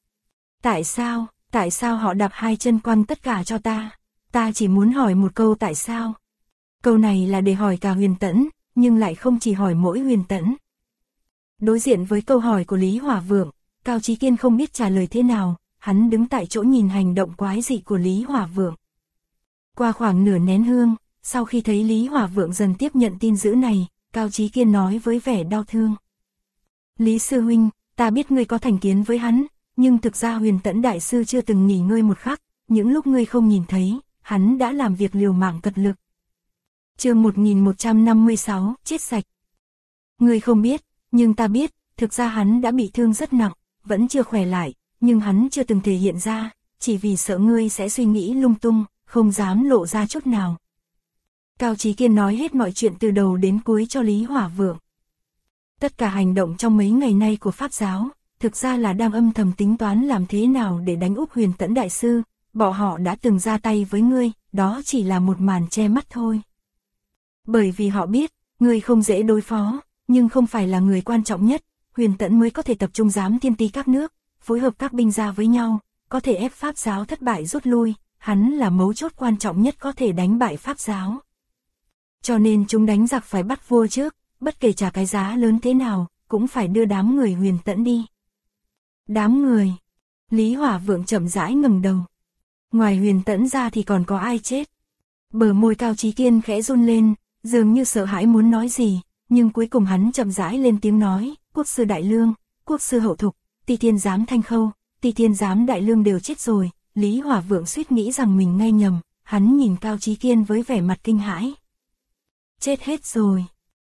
Tại sao họ đạp hai chân quăng tất cả cho ta? Ta chỉ muốn hỏi một câu tại sao? Câu này là để hỏi cả Huyền Tẫn, nhưng lại không chỉ hỏi mỗi Huyền Tẫn. Đối diện với câu hỏi của Lý Hỏa Vượng, Cao Chí Kiên không biết trả lời thế nào, hắn đứng tại chỗ nhìn hành động quái dị của Lý Hỏa Vượng. Qua khoảng nửa nén hương, sau khi thấy Lý Hỏa Vượng dần tiếp nhận tin dữ này, Cao Chí Kiên nói với vẻ đau thương. Lý sư huynh, ta biết ngươi có thành kiến với hắn, nhưng thực ra Huyền Tẫn đại sư chưa từng nghỉ ngơi một khắc, những lúc ngươi không nhìn thấy, hắn đã làm việc liều mạng cật lực. Chương 1156, chết sạch. Ngươi không biết, nhưng ta biết, thực ra hắn đã bị thương rất nặng, vẫn chưa khỏe lại, nhưng hắn chưa từng thể hiện ra, chỉ vì sợ ngươi sẽ suy nghĩ lung tung, không dám lộ ra chút nào. Cao Chí Kiên nói hết mọi chuyện từ đầu đến cuối cho Lý Hỏa Vượng. Tất cả hành động trong mấy ngày nay của Pháp giáo, thực ra là đang âm thầm tính toán làm thế nào để đánh úp Huyền Tẫn đại sư, bọn họ đã từng ra tay với ngươi, đó chỉ là một màn che mắt thôi. Bởi vì họ biết, ngươi không dễ đối phó, nhưng không phải là người quan trọng nhất, Huyền Tẫn mới có thể tập trung giám thiên ti các nước, phối hợp các binh gia với nhau, có thể ép Pháp giáo thất bại rút lui, hắn là mấu chốt quan trọng nhất có thể đánh bại Pháp giáo. Cho nên chúng đánh giặc phải bắt vua trước, bất kể trả cái giá lớn thế nào, cũng phải đưa đám người Huyền Tẫn đi. Đám người. Lý Hỏa Vượng chậm rãi ngẩng đầu. Ngoài Huyền Tẫn ra thì còn có ai chết? Bờ môi Cao Chí Kiên khẽ run lên, dường như sợ hãi muốn nói gì, nhưng cuối cùng hắn chậm rãi lên tiếng nói, Quốc sư Đại Lương, Quốc sư Hậu Thục, Ti Thiên giám Thanh Khâu, Ti Thiên giám Đại Lương đều chết rồi. Lý Hỏa Vượng suýt nghĩ rằng mình nghe nhầm, hắn nhìn Cao Chí Kiên với vẻ mặt kinh hãi. Chết hết rồi.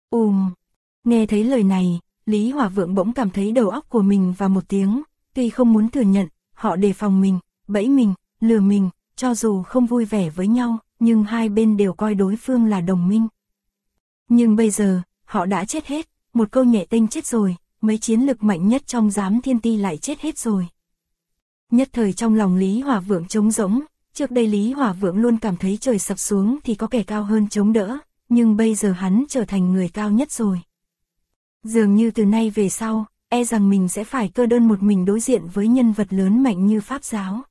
Nghe thấy lời này, Lý Hỏa Vượng bỗng cảm thấy đầu óc của mình và một tiếng, tuy không muốn thừa nhận, họ đề phòng mình, bẫy mình, lừa mình, cho dù không vui vẻ với nhau, nhưng hai bên đều coi đối phương là đồng minh. Nhưng bây giờ, họ đã chết hết, một câu nhẹ tênh chết rồi, mấy chiến lực mạnh nhất trong giám thiên ti lại chết hết rồi. Nhất thời trong lòng Lý Hỏa Vượng trống rỗng, trước đây Lý Hỏa Vượng luôn cảm thấy trời sập xuống thì có kẻ cao hơn chống đỡ, nhưng bây giờ hắn trở thành người cao nhất rồi. Dường như từ nay về sau, e rằng mình sẽ phải cơ đơn một mình đối diện với nhân vật lớn mạnh như Pháp giáo.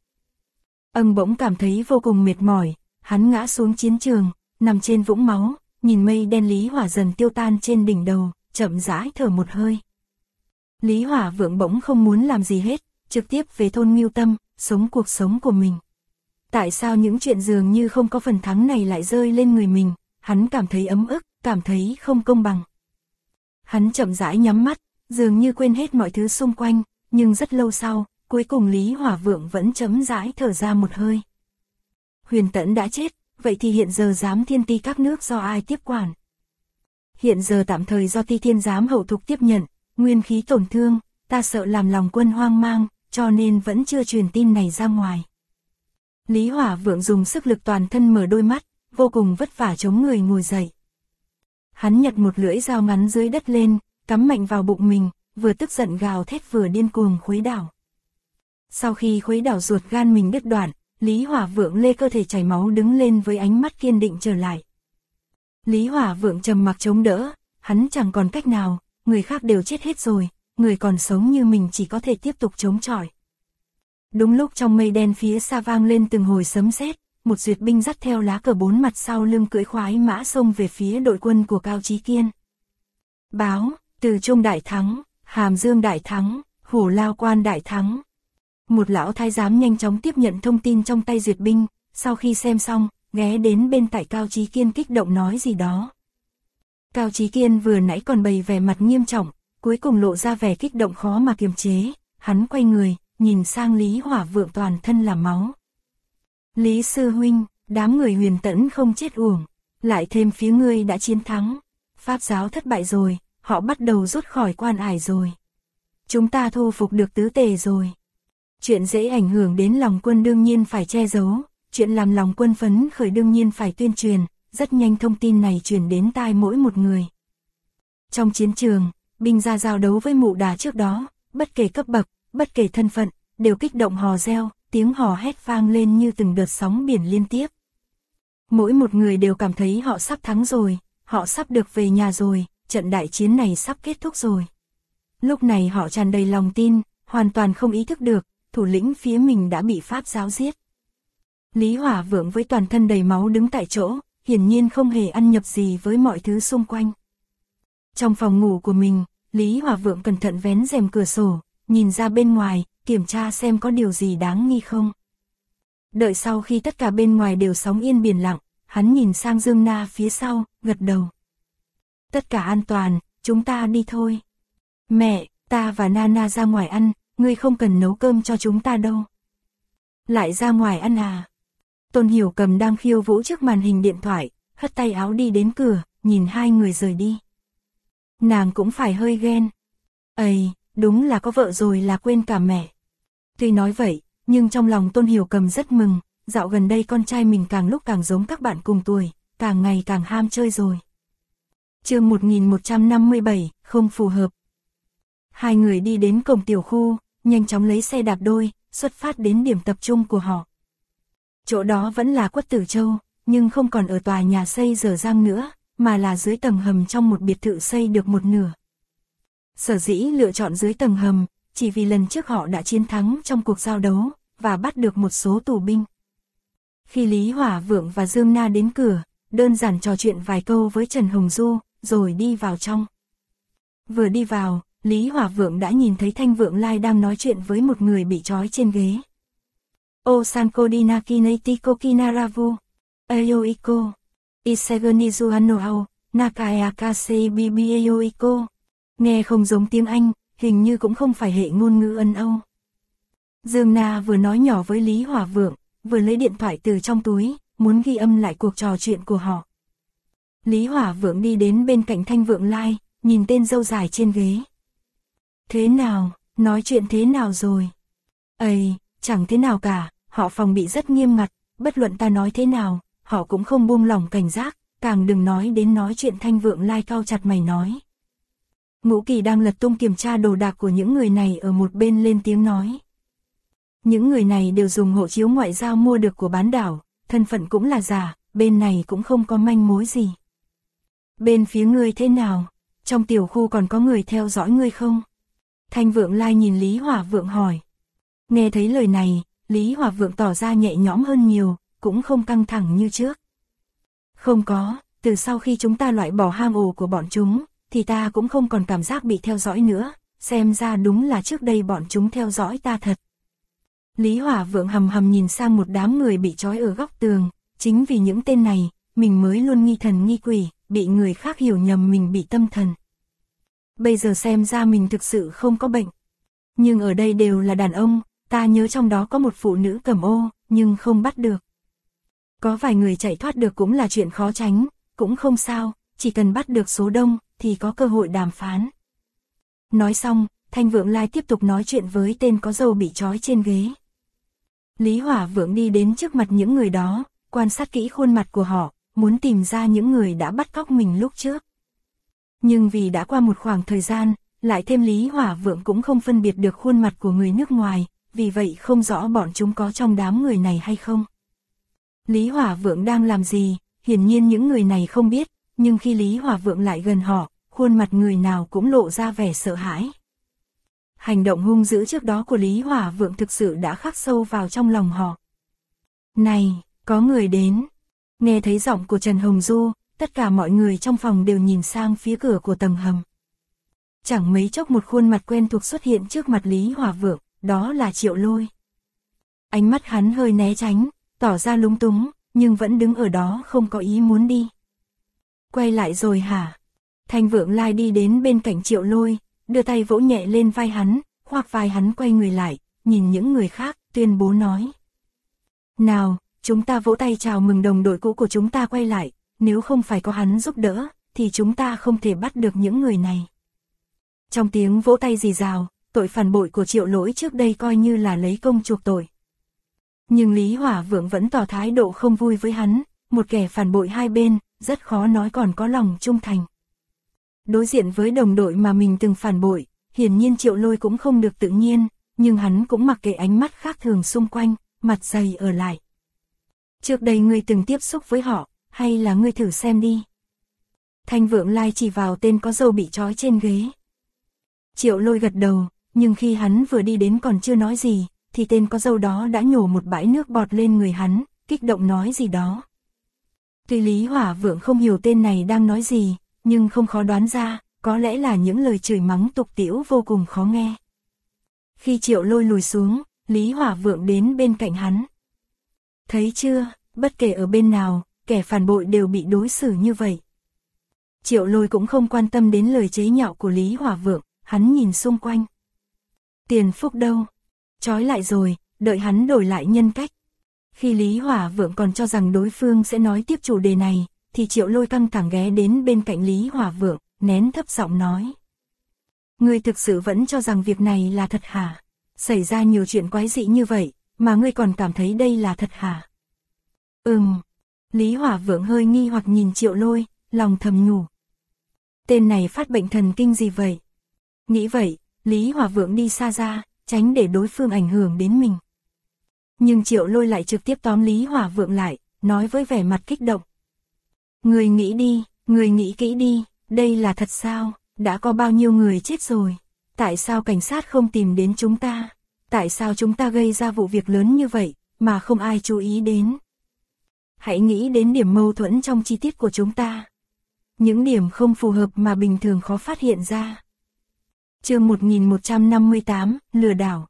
Bỗng cảm thấy vô cùng mệt mỏi, hắn ngã xuống chiến trường, nằm trên vũng máu, nhìn mây đen Lý Hỏa dần tiêu tan trên đỉnh đầu, chậm rãi thở một hơi. Lý Hỏa Vượng bỗng không muốn làm gì hết, trực tiếp về thôn Ngưu Tâm, sống cuộc sống của mình. Tại sao những chuyện dường như không có phần thắng này lại rơi lên người mình, hắn cảm thấy ấm ức, cảm thấy không công bằng. Hắn chậm rãi nhắm mắt, dường như quên hết mọi thứ xung quanh, nhưng rất lâu sau, cuối cùng Lý Hỏa Vượng vẫn chậm rãi thở ra một hơi. Huyền Tẫn đã chết, vậy thì hiện giờ giám thiên ti các nước do ai tiếp quản? Hiện giờ tạm thời do Ti Thiên giám Hậu Thục tiếp nhận, nguyên khí tổn thương, ta sợ làm lòng quân hoang mang, cho nên vẫn chưa truyền tin này ra ngoài. Lý Hỏa Vượng dùng sức lực toàn thân mở đôi mắt, vô cùng vất vả chống người ngồi dậy. Hắn nhặt một lưỡi dao ngắn dưới đất lên, cắm mạnh vào bụng mình, vừa tức giận gào thét vừa điên cuồng khuấy đảo. Sau khi khuấy đảo ruột gan mình đứt đoạn, Lý Hỏa Vượng lê cơ thể chảy máu đứng lên với ánh mắt kiên định trở lại. Lý Hỏa Vượng trầm mặc chống đỡ, hắn chẳng còn cách nào, người khác đều chết hết rồi, người còn sống như mình chỉ có thể tiếp tục chống chọi. Đúng lúc trong mây đen phía xa vang lên từng hồi sấm sét, một duyệt binh dắt theo lá cờ bốn mặt sau lưng cưỡi khoái mã xông về phía đội quân của Cao Chí Kiên. Báo, Từ Trung đại thắng, Hàm Dương đại thắng, Hổ Lao Quan đại thắng. Một lão thái giám nhanh chóng tiếp nhận thông tin trong tay duyệt binh, sau khi xem xong, ghé đến bên tại Cao Chí Kiên kích động nói gì đó. Cao Chí Kiên vừa nãy còn bày vẻ mặt nghiêm trọng, cuối cùng lộ ra vẻ kích động khó mà kiềm chế, hắn quay người, nhìn sang Lý Hỏa Vượng toàn thân là máu. Lý sư huynh, Đám người Huyền Tẫn không chết uổng, lại thêm phía ngươi đã chiến thắng. Pháp giáo thất bại rồi, họ bắt đầu rút khỏi Quan Ải rồi. Chúng ta thu phục được tứ tề rồi. Chuyện dễ ảnh hưởng đến lòng quân đương nhiên phải che giấu, chuyện làm lòng quân phấn khởi đương nhiên phải tuyên truyền, rất nhanh thông tin này truyền đến tai mỗi một người. Trong chiến trường, binh ra giao đấu với Mụ Đà trước đó, bất kể cấp bậc, bất kể thân phận, đều kích động hò reo, tiếng hò hét vang lên như từng đợt sóng biển liên tiếp. Mỗi một người đều cảm thấy họ sắp thắng rồi, họ sắp được về nhà rồi, trận đại chiến này sắp kết thúc rồi. Lúc này họ tràn đầy lòng tin, hoàn toàn không ý thức được, thủ lĩnh phía mình đã bị Pháp giáo giết. Lý Hỏa Vượng với toàn thân đầy máu đứng tại chỗ, hiển nhiên không hề ăn nhập gì với mọi thứ xung quanh. Trong phòng ngủ của mình, Lý Hỏa Vượng cẩn thận vén rèm cửa sổ, nhìn ra bên ngoài, kiểm tra xem có điều gì đáng nghi không. Đợi sau khi tất cả bên ngoài đều sóng yên biển lặng, hắn nhìn sang Dương Na phía sau, gật đầu. Tất cả an toàn, chúng ta đi thôi. Mẹ, ta và Nana ra ngoài ăn, ngươi không cần nấu cơm cho chúng ta đâu. Lại ra ngoài ăn à? Tôn Hiểu Cầm đang khiêu vũ trước màn hình điện thoại, hất tay áo đi đến cửa, nhìn hai người rời đi. Nàng cũng phải hơi ghen. Ây, đúng là có vợ rồi là quên cả mẹ. Tuy nói vậy, nhưng trong lòng Tôn Hiểu Cầm rất mừng, dạo gần đây con trai mình càng lúc càng giống các bạn cùng tuổi, càng ngày càng ham chơi rồi. Chương 1157, không phù hợp. Hai người đi đến cổng tiểu khu, nhanh chóng lấy xe đạp đôi, xuất phát đến điểm tập trung của họ. Chỗ đó vẫn là Quất Tử Châu, nhưng không còn ở tòa nhà xây dở dang nữa, mà là dưới tầng hầm trong một biệt thự xây được một nửa. Sở dĩ lựa chọn dưới tầng hầm, chỉ vì lần trước họ đã chiến thắng trong cuộc giao đấu, và bắt được một số tù binh. Khi Lý Hỏa Vượng và Dương Na đến cửa, đơn giản trò chuyện vài câu với Trần Hồng Du, rồi đi vào trong. Vừa đi vào, Lý Hỏa Vượng đã nhìn thấy Thanh Vượng Lai đang nói chuyện với một người bị trói trên ghế. O Sankodina Kinetiko Kinaravu, Ayoiko, Isegonizu Anoao, Nakaeakase Bibi Ayoiko. Nghe không giống tiếng Anh, hình như cũng không phải hệ ngôn ngữ Ấn Âu. Dương Na vừa nói nhỏ với Lý Hỏa Vượng, vừa lấy điện thoại từ trong túi, muốn ghi âm lại cuộc trò chuyện của họ. Lý Hỏa Vượng đi đến bên cạnh Thanh Vượng Lai, nhìn tên râu dài trên ghế. Thế nào, nói chuyện thế nào rồi? Ây, chẳng thế nào cả, họ phòng bị rất nghiêm ngặt, bất luận ta nói thế nào, họ cũng không buông lỏng cảnh giác, càng đừng nói đến nói chuyện. Thanh Vượng Lai cau chặt mày nói. Ngũ Kỳ đang lật tung kiểm tra đồ đạc của những người này ở một bên lên tiếng nói. Những người này đều dùng hộ chiếu ngoại giao mua được của bán đảo, thân phận cũng là giả, bên này cũng không có manh mối gì. Bên phía ngươi thế nào? Trong tiểu khu còn có người theo dõi ngươi không? Thanh Vượng Lai nhìn Lý Hỏa Vượng hỏi. Nghe thấy lời này, Lý Hỏa Vượng tỏ ra nhẹ nhõm hơn nhiều, cũng không căng thẳng như trước. Không có, từ sau khi chúng ta loại bỏ hang ổ của bọn chúng, thì ta cũng không còn cảm giác bị theo dõi nữa, xem ra đúng là trước đây bọn chúng theo dõi ta thật. Lý Hỏa Vượng hầm hầm nhìn sang một đám người bị trói ở góc tường, chính vì những tên này, mình mới luôn nghi thần nghi quỷ, bị người khác hiểu nhầm mình bị tâm thần. Bây giờ xem ra mình thực sự không có bệnh. Nhưng ở đây đều là đàn ông, ta nhớ trong đó có một phụ nữ cầm ô, nhưng không bắt được. Có vài người chạy thoát được cũng là chuyện khó tránh, cũng không sao, chỉ cần bắt được số đông, thì có cơ hội đàm phán. Nói xong, Thanh Vượng Lai tiếp tục nói chuyện với tên có râu bị trói trên ghế. Lý Hỏa Vượng đi đến trước mặt những người đó, quan sát kỹ khuôn mặt của họ, muốn tìm ra những người đã bắt cóc mình lúc trước. Nhưng vì đã qua một khoảng thời gian, lại thêm Lý Hỏa Vượng cũng không phân biệt được khuôn mặt của người nước ngoài, vì vậy không rõ bọn chúng có trong đám người này hay không. Lý Hỏa Vượng đang làm gì, hiển nhiên những người này không biết, nhưng khi Lý Hỏa Vượng lại gần họ, khuôn mặt người nào cũng lộ ra vẻ sợ hãi. Hành động hung dữ trước đó của Lý Hỏa Vượng thực sự đã khắc sâu vào trong lòng họ. Này, có người đến. Nghe thấy giọng của Trần Hồng Du, tất cả mọi người trong phòng đều nhìn sang phía cửa của tầng hầm. Chẳng mấy chốc một khuôn mặt quen thuộc xuất hiện trước mặt Lý Hỏa Vượng, đó là Triệu Lôi. Ánh mắt hắn hơi né tránh, tỏ ra lúng túng, nhưng vẫn đứng ở đó không có ý muốn đi. Quay lại rồi hả? Thanh Vượng Lai đi đến bên cạnh Triệu Lôi, đưa tay vỗ nhẹ lên vai hắn, khoác vai hắn quay người lại, nhìn những người khác, tuyên bố nói. Nào, chúng ta vỗ tay chào mừng đồng đội cũ của chúng ta quay lại, nếu không phải có hắn giúp đỡ, thì chúng ta không thể bắt được những người này. Trong tiếng vỗ tay rì rào, tội phản bội của Triệu Lỗi trước đây coi như là lấy công chuộc tội. Nhưng Lý Hỏa Vượng vẫn tỏ thái độ không vui với hắn, một kẻ phản bội hai bên, rất khó nói còn có lòng trung thành. Đối diện với đồng đội mà mình từng phản bội, hiển nhiên Triệu Lôi cũng không được tự nhiên, nhưng hắn cũng mặc kệ ánh mắt khác thường xung quanh, mặt dày ở lại. Trước đây ngươi từng tiếp xúc với họ, hay là ngươi thử xem đi. Thanh Vượng Lai chỉ vào tên có râu bị trói trên ghế. Triệu Lôi gật đầu, nhưng khi hắn vừa đi đến còn chưa nói gì, thì tên có râu đó đã nhổ một bãi nước bọt lên người hắn, kích động nói gì đó. Tuy Lý Hỏa Vượng không hiểu tên này đang nói gì, nhưng không khó đoán ra, có lẽ là những lời chửi mắng tục tĩu vô cùng khó nghe. Khi Triệu Lôi lùi xuống, Lý Hỏa Vượng đến bên cạnh hắn. Thấy chưa, bất kể ở bên nào, kẻ phản bội đều bị đối xử như vậy. Triệu Lôi cũng không quan tâm đến lời chế nhạo của Lý Hỏa Vượng, hắn nhìn xung quanh. Tiền Phúc đâu? Trói lại rồi, đợi hắn đổi lại nhân cách. Khi Lý Hỏa Vượng còn cho rằng đối phương sẽ nói tiếp chủ đề này, thì Triệu Lôi căng thẳng ghé đến bên cạnh Lý Hỏa Vượng, nén thấp giọng nói. Ngươi thực sự vẫn cho rằng việc này là thật hả? Xảy ra nhiều chuyện quái dị như vậy, mà ngươi còn cảm thấy đây là thật hả? Lý Hỏa Vượng hơi nghi hoặc nhìn Triệu Lôi, lòng thầm nhủ. Tên này phát bệnh thần kinh gì vậy? Nghĩ vậy, Lý Hỏa Vượng đi xa ra, tránh để đối phương ảnh hưởng đến mình. Nhưng Triệu Lôi lại trực tiếp tóm Lý Hỏa Vượng lại, nói với vẻ mặt kích động. Người nghĩ đi, người nghĩ kỹ đi, đây là thật sao? Đã có bao nhiêu người chết rồi? Tại sao cảnh sát không tìm đến chúng ta? Tại sao chúng ta gây ra vụ việc lớn như vậy, mà không ai chú ý đến? Hãy nghĩ đến điểm mâu thuẫn trong chi tiết của chúng ta. Những điểm không phù hợp mà bình thường khó phát hiện ra. Chương 1158, lừa đảo.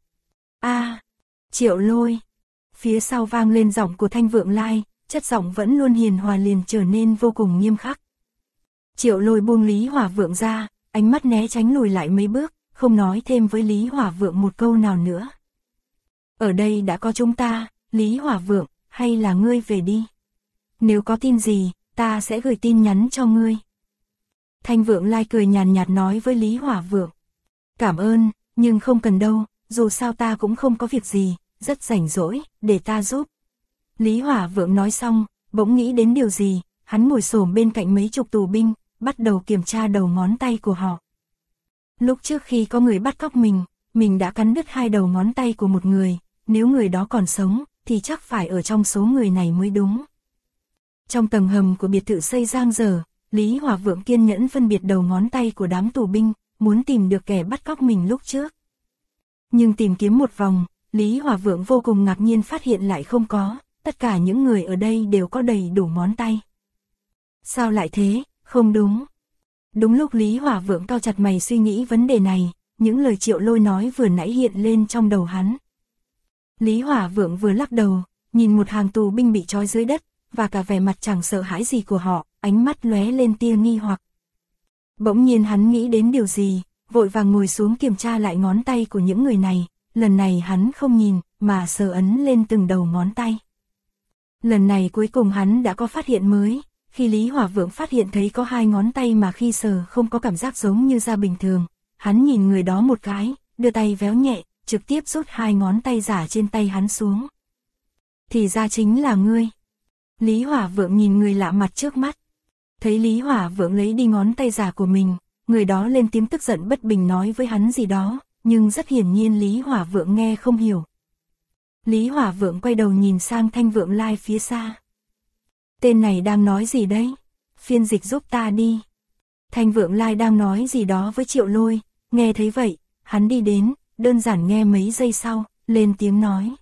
Triệu Lôi. Phía sau vang lên giọng của Thanh Vượng Lai, chất giọng vẫn luôn hiền hòa liền trở nên vô cùng nghiêm khắc. Triệu Lôi buông Lý Hỏa Vượng ra, ánh mắt né tránh lùi lại mấy bước, không nói thêm với Lý Hỏa Vượng một câu nào nữa. Ở đây đã có chúng ta, Lý Hỏa Vượng, hay là ngươi về đi. Nếu có tin gì, ta sẽ gửi tin nhắn cho ngươi. Thanh Vượng Lai cười nhàn nhạt nói với Lý Hỏa Vượng. Cảm ơn, nhưng không cần đâu, dù sao ta cũng không có việc gì, rất rảnh rỗi, để ta giúp. Lý Hỏa Vượng nói xong, bỗng nghĩ đến điều gì, hắn ngồi xổm bên cạnh mấy chục tù binh, bắt đầu kiểm tra đầu ngón tay của họ. Lúc trước khi có người bắt cóc mình đã cắn đứt 2 đầu ngón tay của một người, nếu người đó còn sống, thì chắc phải ở trong số người này mới đúng. Trong tầng hầm của biệt thự xây giang dở, Lý Hỏa Vượng kiên nhẫn phân biệt đầu ngón tay của đám tù binh, muốn tìm được kẻ bắt cóc mình lúc trước. Nhưng tìm kiếm một vòng, Lý Hỏa Vượng vô cùng ngạc nhiên phát hiện lại không có, tất cả những người ở đây đều có đầy đủ ngón tay. Sao lại thế, không đúng. Đúng lúc Lý Hỏa Vượng cau chặt mày suy nghĩ vấn đề này, những lời Triệu Lôi nói vừa nãy hiện lên trong đầu hắn. Lý Hỏa Vượng vừa lắc đầu, nhìn một hàng tù binh bị trói dưới đất, và cả vẻ mặt chẳng sợ hãi gì của họ, ánh mắt lóe lên tia nghi hoặc. Bỗng nhiên hắn nghĩ đến điều gì, vội vàng ngồi xuống kiểm tra lại ngón tay của những người này, lần này hắn không nhìn, mà sờ ấn lên từng đầu ngón tay. Lần này cuối cùng hắn đã có phát hiện mới, khi Lý Hỏa Vượng phát hiện thấy có 2 ngón tay mà khi sờ không có cảm giác giống như da bình thường, hắn nhìn người đó một cái, đưa tay véo nhẹ, trực tiếp rút 2 ngón tay giả trên tay hắn xuống. Thì ra chính là ngươi. Lý Hỏa Vượng nhìn người lạ mặt trước mắt. Thấy Lý Hỏa Vượng lấy đi ngón tay giả của mình, người đó lên tiếng tức giận bất bình nói với hắn gì đó, nhưng rất hiển nhiên Lý Hỏa Vượng nghe không hiểu. Lý Hỏa Vượng quay đầu nhìn sang Thanh Vượng Lai phía xa. Tên này đang nói gì đấy? Phiên dịch giúp ta đi. Thanh Vượng Lai đang nói gì đó với Triệu Lôi, nghe thấy vậy, hắn đi đến, đơn giản nghe mấy giây sau, lên tiếng nói.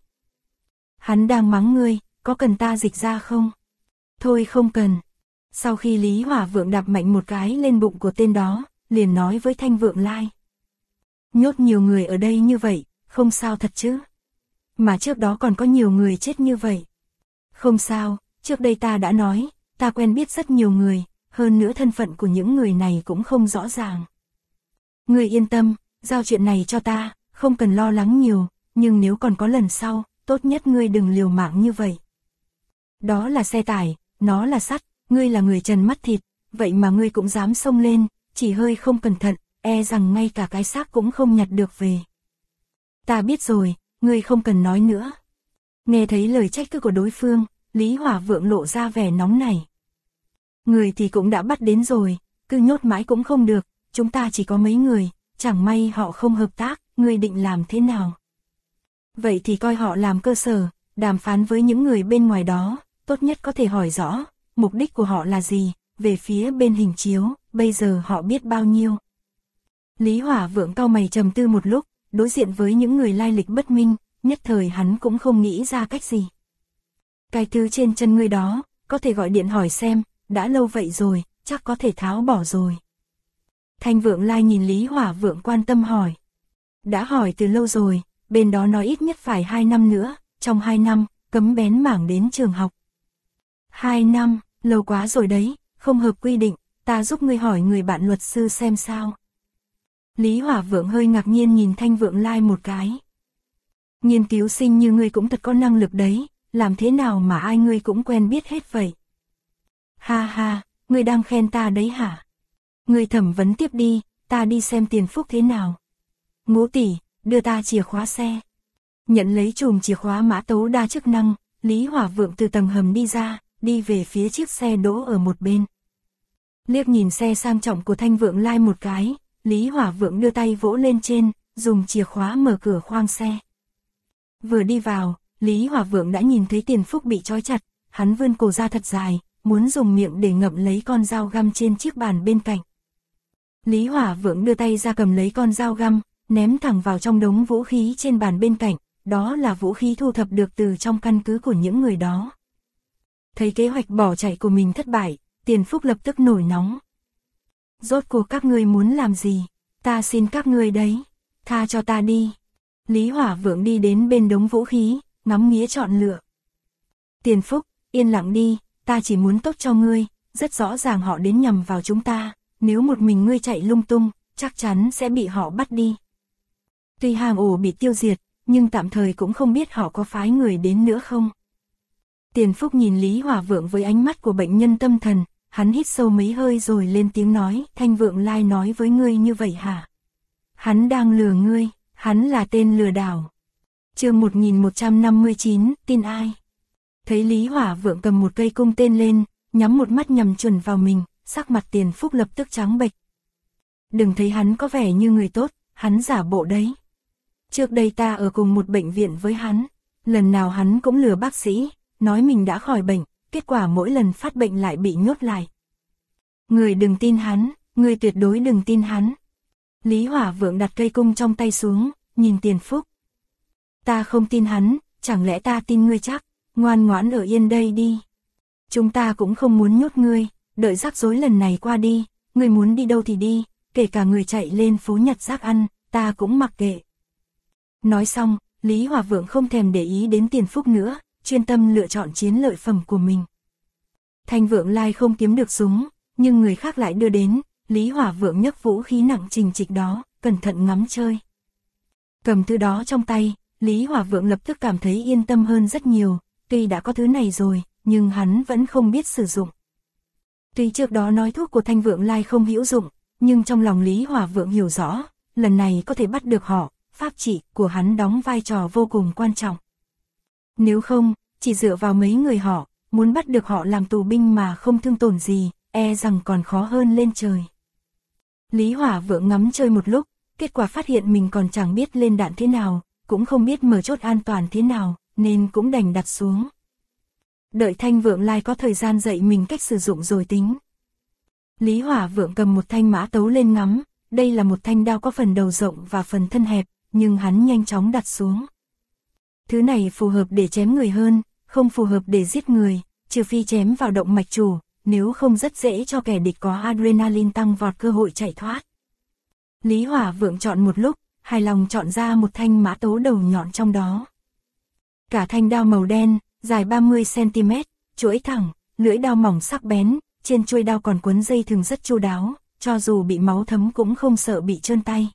Hắn đang mắng ngươi, có cần ta dịch ra không? Thôi không cần. Sau khi Lý Hỏa Vượng đạp mạnh một cái lên bụng của tên đó, liền nói với Thanh Vượng Lai. Nhốt nhiều người ở đây như vậy, không sao thật chứ? Mà trước đó còn có nhiều người chết như vậy. Không sao, trước đây ta đã nói, ta quen biết rất nhiều người, hơn nữa thân phận của những người này cũng không rõ ràng. Ngươi yên tâm, giao chuyện này cho ta, không cần lo lắng nhiều, nhưng nếu còn có lần sau, tốt nhất ngươi đừng liều mạng như vậy. Đó là xe tải, nó là sắt, ngươi là người trần mắt thịt, vậy mà ngươi cũng dám xông lên, chỉ hơi không cẩn thận, e rằng ngay cả cái xác cũng không nhặt được về. Ta biết rồi, ngươi không cần nói nữa. Nghe thấy lời trách cứ của đối phương, Lý Hỏa Vượng lộ ra vẻ nóng nảy. Người thì cũng đã bắt đến rồi, cứ nhốt mãi cũng không được, chúng ta chỉ có mấy người, chẳng may họ không hợp tác, ngươi định làm thế nào? Vậy thì coi họ làm cơ sở, đàm phán với những người bên ngoài đó, tốt nhất có thể hỏi rõ, mục đích của họ là gì, về phía bên hình chiếu, bây giờ họ biết bao nhiêu. Lý Hỏa Vượng cau mày trầm tư một lúc, đối diện với những người lai lịch bất minh, nhất thời hắn cũng không nghĩ ra cách gì. Cái thứ trên chân ngươi đó, có thể gọi điện hỏi xem, đã lâu vậy rồi, chắc có thể tháo bỏ rồi. Thanh Vượng Lai nhìn Lý Hỏa Vượng quan tâm hỏi. Đã hỏi từ lâu rồi, bên đó nói ít nhất phải 2 năm nữa, trong 2 năm, cấm bén mảng đến trường học. 2 năm, lâu quá rồi đấy, không hợp quy định, ta giúp ngươi hỏi người bạn luật sư xem sao. Lý Hỏa Vượng hơi ngạc nhiên nhìn Thanh Vượng Lai một cái. Nghiên cứu sinh như ngươi cũng thật có năng lực đấy, làm thế nào mà ai ngươi cũng quen biết hết vậy? Ha ha, ngươi đang khen ta đấy hả? Ngươi thẩm vấn tiếp đi, ta đi xem Tiền Phúc thế nào. Ngũ tỷ, đưa ta chìa khóa xe. Nhận lấy chùm chìa khóa mã tấu đa chức năng, Lý Hỏa Vượng từ tầng hầm đi ra, đi về phía chiếc xe đỗ ở một bên. Liếc nhìn xe sang trọng của Thanh Vượng Lai một cái, Lý Hỏa Vượng đưa tay vỗ lên trên, dùng chìa khóa mở cửa khoang xe. Vừa đi vào, Lý Hỏa Vượng đã nhìn thấy Tiền Phúc bị trói chặt, hắn vươn cổ ra thật dài, muốn dùng miệng để ngậm lấy con dao găm trên chiếc bàn bên cạnh. Lý Hỏa Vượng đưa tay ra cầm lấy con dao găm, ném thẳng vào trong đống vũ khí trên bàn bên cạnh, đó là vũ khí thu thập được từ trong căn cứ của những người đó. Thấy kế hoạch bỏ chạy của mình thất bại, Tiền Phúc lập tức nổi nóng. Rốt cuộc các ngươi muốn làm gì? Ta xin các ngươi đấy, tha cho ta đi. Lý Hỏa Vượng đi đến bên đống vũ khí, ngắm nghía chọn lựa. Tiền Phúc, yên lặng đi, ta chỉ muốn tốt cho ngươi, rất rõ ràng họ đến nhằm vào chúng ta, nếu một mình ngươi chạy lung tung, chắc chắn sẽ bị họ bắt đi. Tuy hang ổ bị tiêu diệt, nhưng tạm thời cũng không biết họ có phái người đến nữa không. Tiền Phúc nhìn Lý Hỏa Vượng với ánh mắt của bệnh nhân tâm thần, hắn hít sâu mấy hơi rồi lên tiếng nói, Thanh Vượng Lai nói với ngươi như vậy hả? Hắn đang lừa ngươi, hắn là tên lừa đảo. Chương 1159, tin ai? Thấy Lý Hỏa Vượng cầm một cây cung tên lên, nhắm một mắt nhằm chuẩn vào mình, sắc mặt Tiền Phúc lập tức trắng bệch. Đừng thấy hắn có vẻ như người tốt, hắn giả bộ đấy. Trước đây ta ở cùng một bệnh viện với hắn, lần nào hắn cũng lừa bác sĩ, nói mình đã khỏi bệnh, kết quả mỗi lần phát bệnh lại bị nhốt lại. Người đừng tin hắn, người tuyệt đối đừng tin hắn. Lý Hỏa Vượng đặt cây cung trong tay xuống, nhìn Tiền Phúc. Ta không tin hắn, chẳng lẽ ta tin ngươi chắc, ngoan ngoãn ở yên đây đi. Chúng ta cũng không muốn nhốt ngươi, đợi rắc rối lần này qua đi, ngươi muốn đi đâu thì đi, kể cả người chạy lên phố nhặt rác ăn, ta cũng mặc kệ. Nói xong, Lý Hỏa Vượng không thèm để ý đến Tiền Phúc nữa, chuyên tâm lựa chọn chiến lợi phẩm của mình. Thanh Vượng Lai không kiếm được súng, nhưng người khác lại đưa đến, Lý Hỏa Vượng nhấc vũ khí nặng trình trịch đó, cẩn thận ngắm chơi. Cầm thứ đó trong tay, Lý Hỏa Vượng lập tức cảm thấy yên tâm hơn rất nhiều, tuy đã có thứ này rồi, nhưng hắn vẫn không biết sử dụng. Tuy trước đó nói thuốc của Thanh Vượng Lai không hữu dụng, nhưng trong lòng Lý Hỏa Vượng hiểu rõ, lần này có thể bắt được họ, pháp chỉ của hắn đóng vai trò vô cùng quan trọng. Nếu không, chỉ dựa vào mấy người họ, muốn bắt được họ làm tù binh mà không thương tổn gì, e rằng còn khó hơn lên trời. Lý Hỏa Vượng ngắm chơi một lúc, kết quả phát hiện mình còn chẳng biết lên đạn thế nào, cũng không biết mở chốt an toàn thế nào, nên cũng đành đặt xuống. Đợi Thanh Vượng Lai có thời gian dạy mình cách sử dụng rồi tính. Lý Hỏa Vượng cầm một thanh mã tấu lên ngắm, đây là một thanh đao có phần đầu rộng và phần thân hẹp, nhưng hắn nhanh chóng đặt xuống. Thứ này phù hợp để chém người hơn, không phù hợp để giết người, trừ phi chém vào động mạch chủ, nếu không rất dễ cho kẻ địch có adrenaline tăng vọt cơ hội chạy thoát. Lý Hỏa Vượng chọn một lúc, hài lòng chọn ra một thanh mã tấu đầu nhọn trong đó. Cả thanh đao màu đen, dài 30cm, chuỗi thẳng, lưỡi đao mỏng sắc bén, trên chuôi đao còn quấn dây thừng rất chu đáo, cho dù bị máu thấm cũng không sợ bị trơn tay.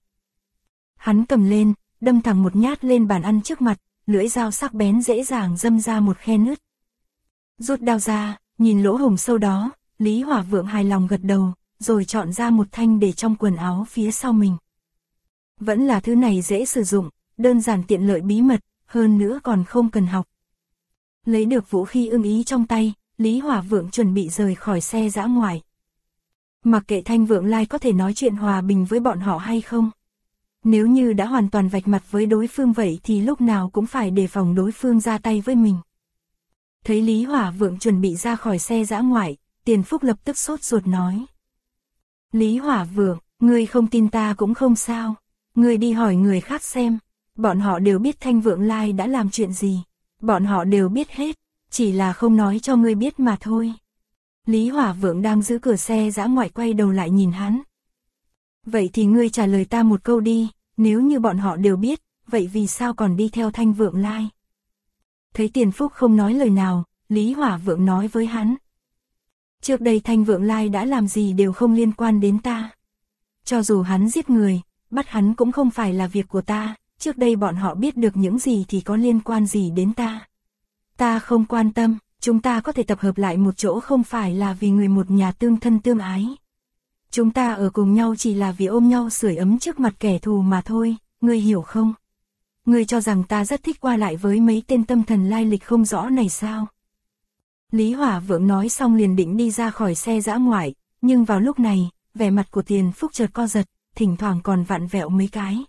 Hắn cầm lên, đâm thẳng một nhát lên bàn ăn trước mặt, lưỡi dao sắc bén dễ dàng đâm ra một khe nứt. Rút đao ra, nhìn lỗ hổng sâu đó, Lý Hỏa Vượng hài lòng gật đầu, rồi chọn ra một thanh để trong quần áo phía sau mình. Vẫn là thứ này dễ sử dụng, đơn giản tiện lợi bí mật, hơn nữa còn không cần học. Lấy được vũ khí ưng ý trong tay, Lý Hỏa Vượng chuẩn bị rời khỏi xe dã ngoại. Mặc kệ Thanh Vượng Lai có thể nói chuyện hòa bình với bọn họ hay không. Nếu như đã hoàn toàn vạch mặt với đối phương vậy thì lúc nào cũng phải đề phòng đối phương ra tay với mình. Thấy Lý Hỏa Vượng chuẩn bị ra khỏi xe dã ngoại, Tiền Phúc lập tức sốt ruột nói. Lý Hỏa Vượng, ngươi không tin ta cũng không sao. Ngươi đi hỏi người khác xem. Bọn họ đều biết Thanh Vượng Lai đã làm chuyện gì. Bọn họ đều biết hết, chỉ là không nói cho ngươi biết mà thôi. Lý Hỏa Vượng đang giữ cửa xe dã ngoại quay đầu lại nhìn hắn. Vậy thì ngươi trả lời ta một câu đi, nếu như bọn họ đều biết, vậy vì sao còn đi theo Thanh Vượng Lai? Thấy Tiền Phúc không nói lời nào, Lý Hỏa Vượng nói với hắn. Trước đây Thanh Vượng Lai đã làm gì đều không liên quan đến ta. Cho dù hắn giết người, bắt hắn cũng không phải là việc của ta, trước đây bọn họ biết được những gì thì có liên quan gì đến ta. Ta không quan tâm, chúng ta có thể tập hợp lại một chỗ không phải là vì người một nhà tương thân tương ái. Chúng ta ở cùng nhau chỉ là vì ôm nhau sưởi ấm trước mặt kẻ thù mà thôi, ngươi hiểu không? Ngươi cho rằng ta rất thích qua lại với mấy tên tâm thần lai lịch không rõ này sao? Lý Hỏa Vượng nói xong liền định đi ra khỏi xe dã ngoại, nhưng vào lúc này, vẻ mặt của Tiền Phúc chợt co giật, thỉnh thoảng còn vặn vẹo mấy cái.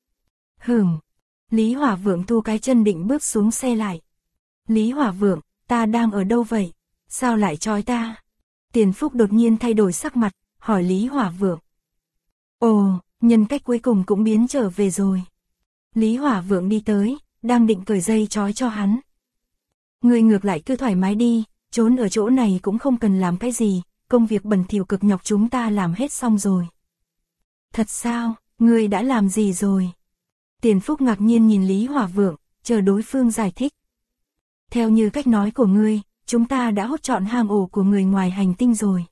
Lý Hỏa Vượng thu cái chân định bước xuống xe lại. Lý Hỏa Vượng, ta đang ở đâu vậy? Sao lại trói ta? Tiền Phúc đột nhiên thay đổi sắc mặt, hỏi Lý Hỏa Vượng. Ồ, nhân cách cuối cùng cũng biến trở về rồi. Lý Hỏa Vượng đi tới, đang định cởi dây trói cho hắn. Ngươi ngược lại cứ thoải mái đi, trốn ở chỗ này cũng không cần làm cái gì, công việc bẩn thỉu cực nhọc chúng ta làm hết xong rồi. Thật sao, ngươi đã làm gì rồi? Tiền Phúc ngạc nhiên nhìn Lý Hỏa Vượng, chờ đối phương giải thích. Theo như cách nói của ngươi, chúng ta đã hốt trọn hang ổ của người ngoài hành tinh rồi.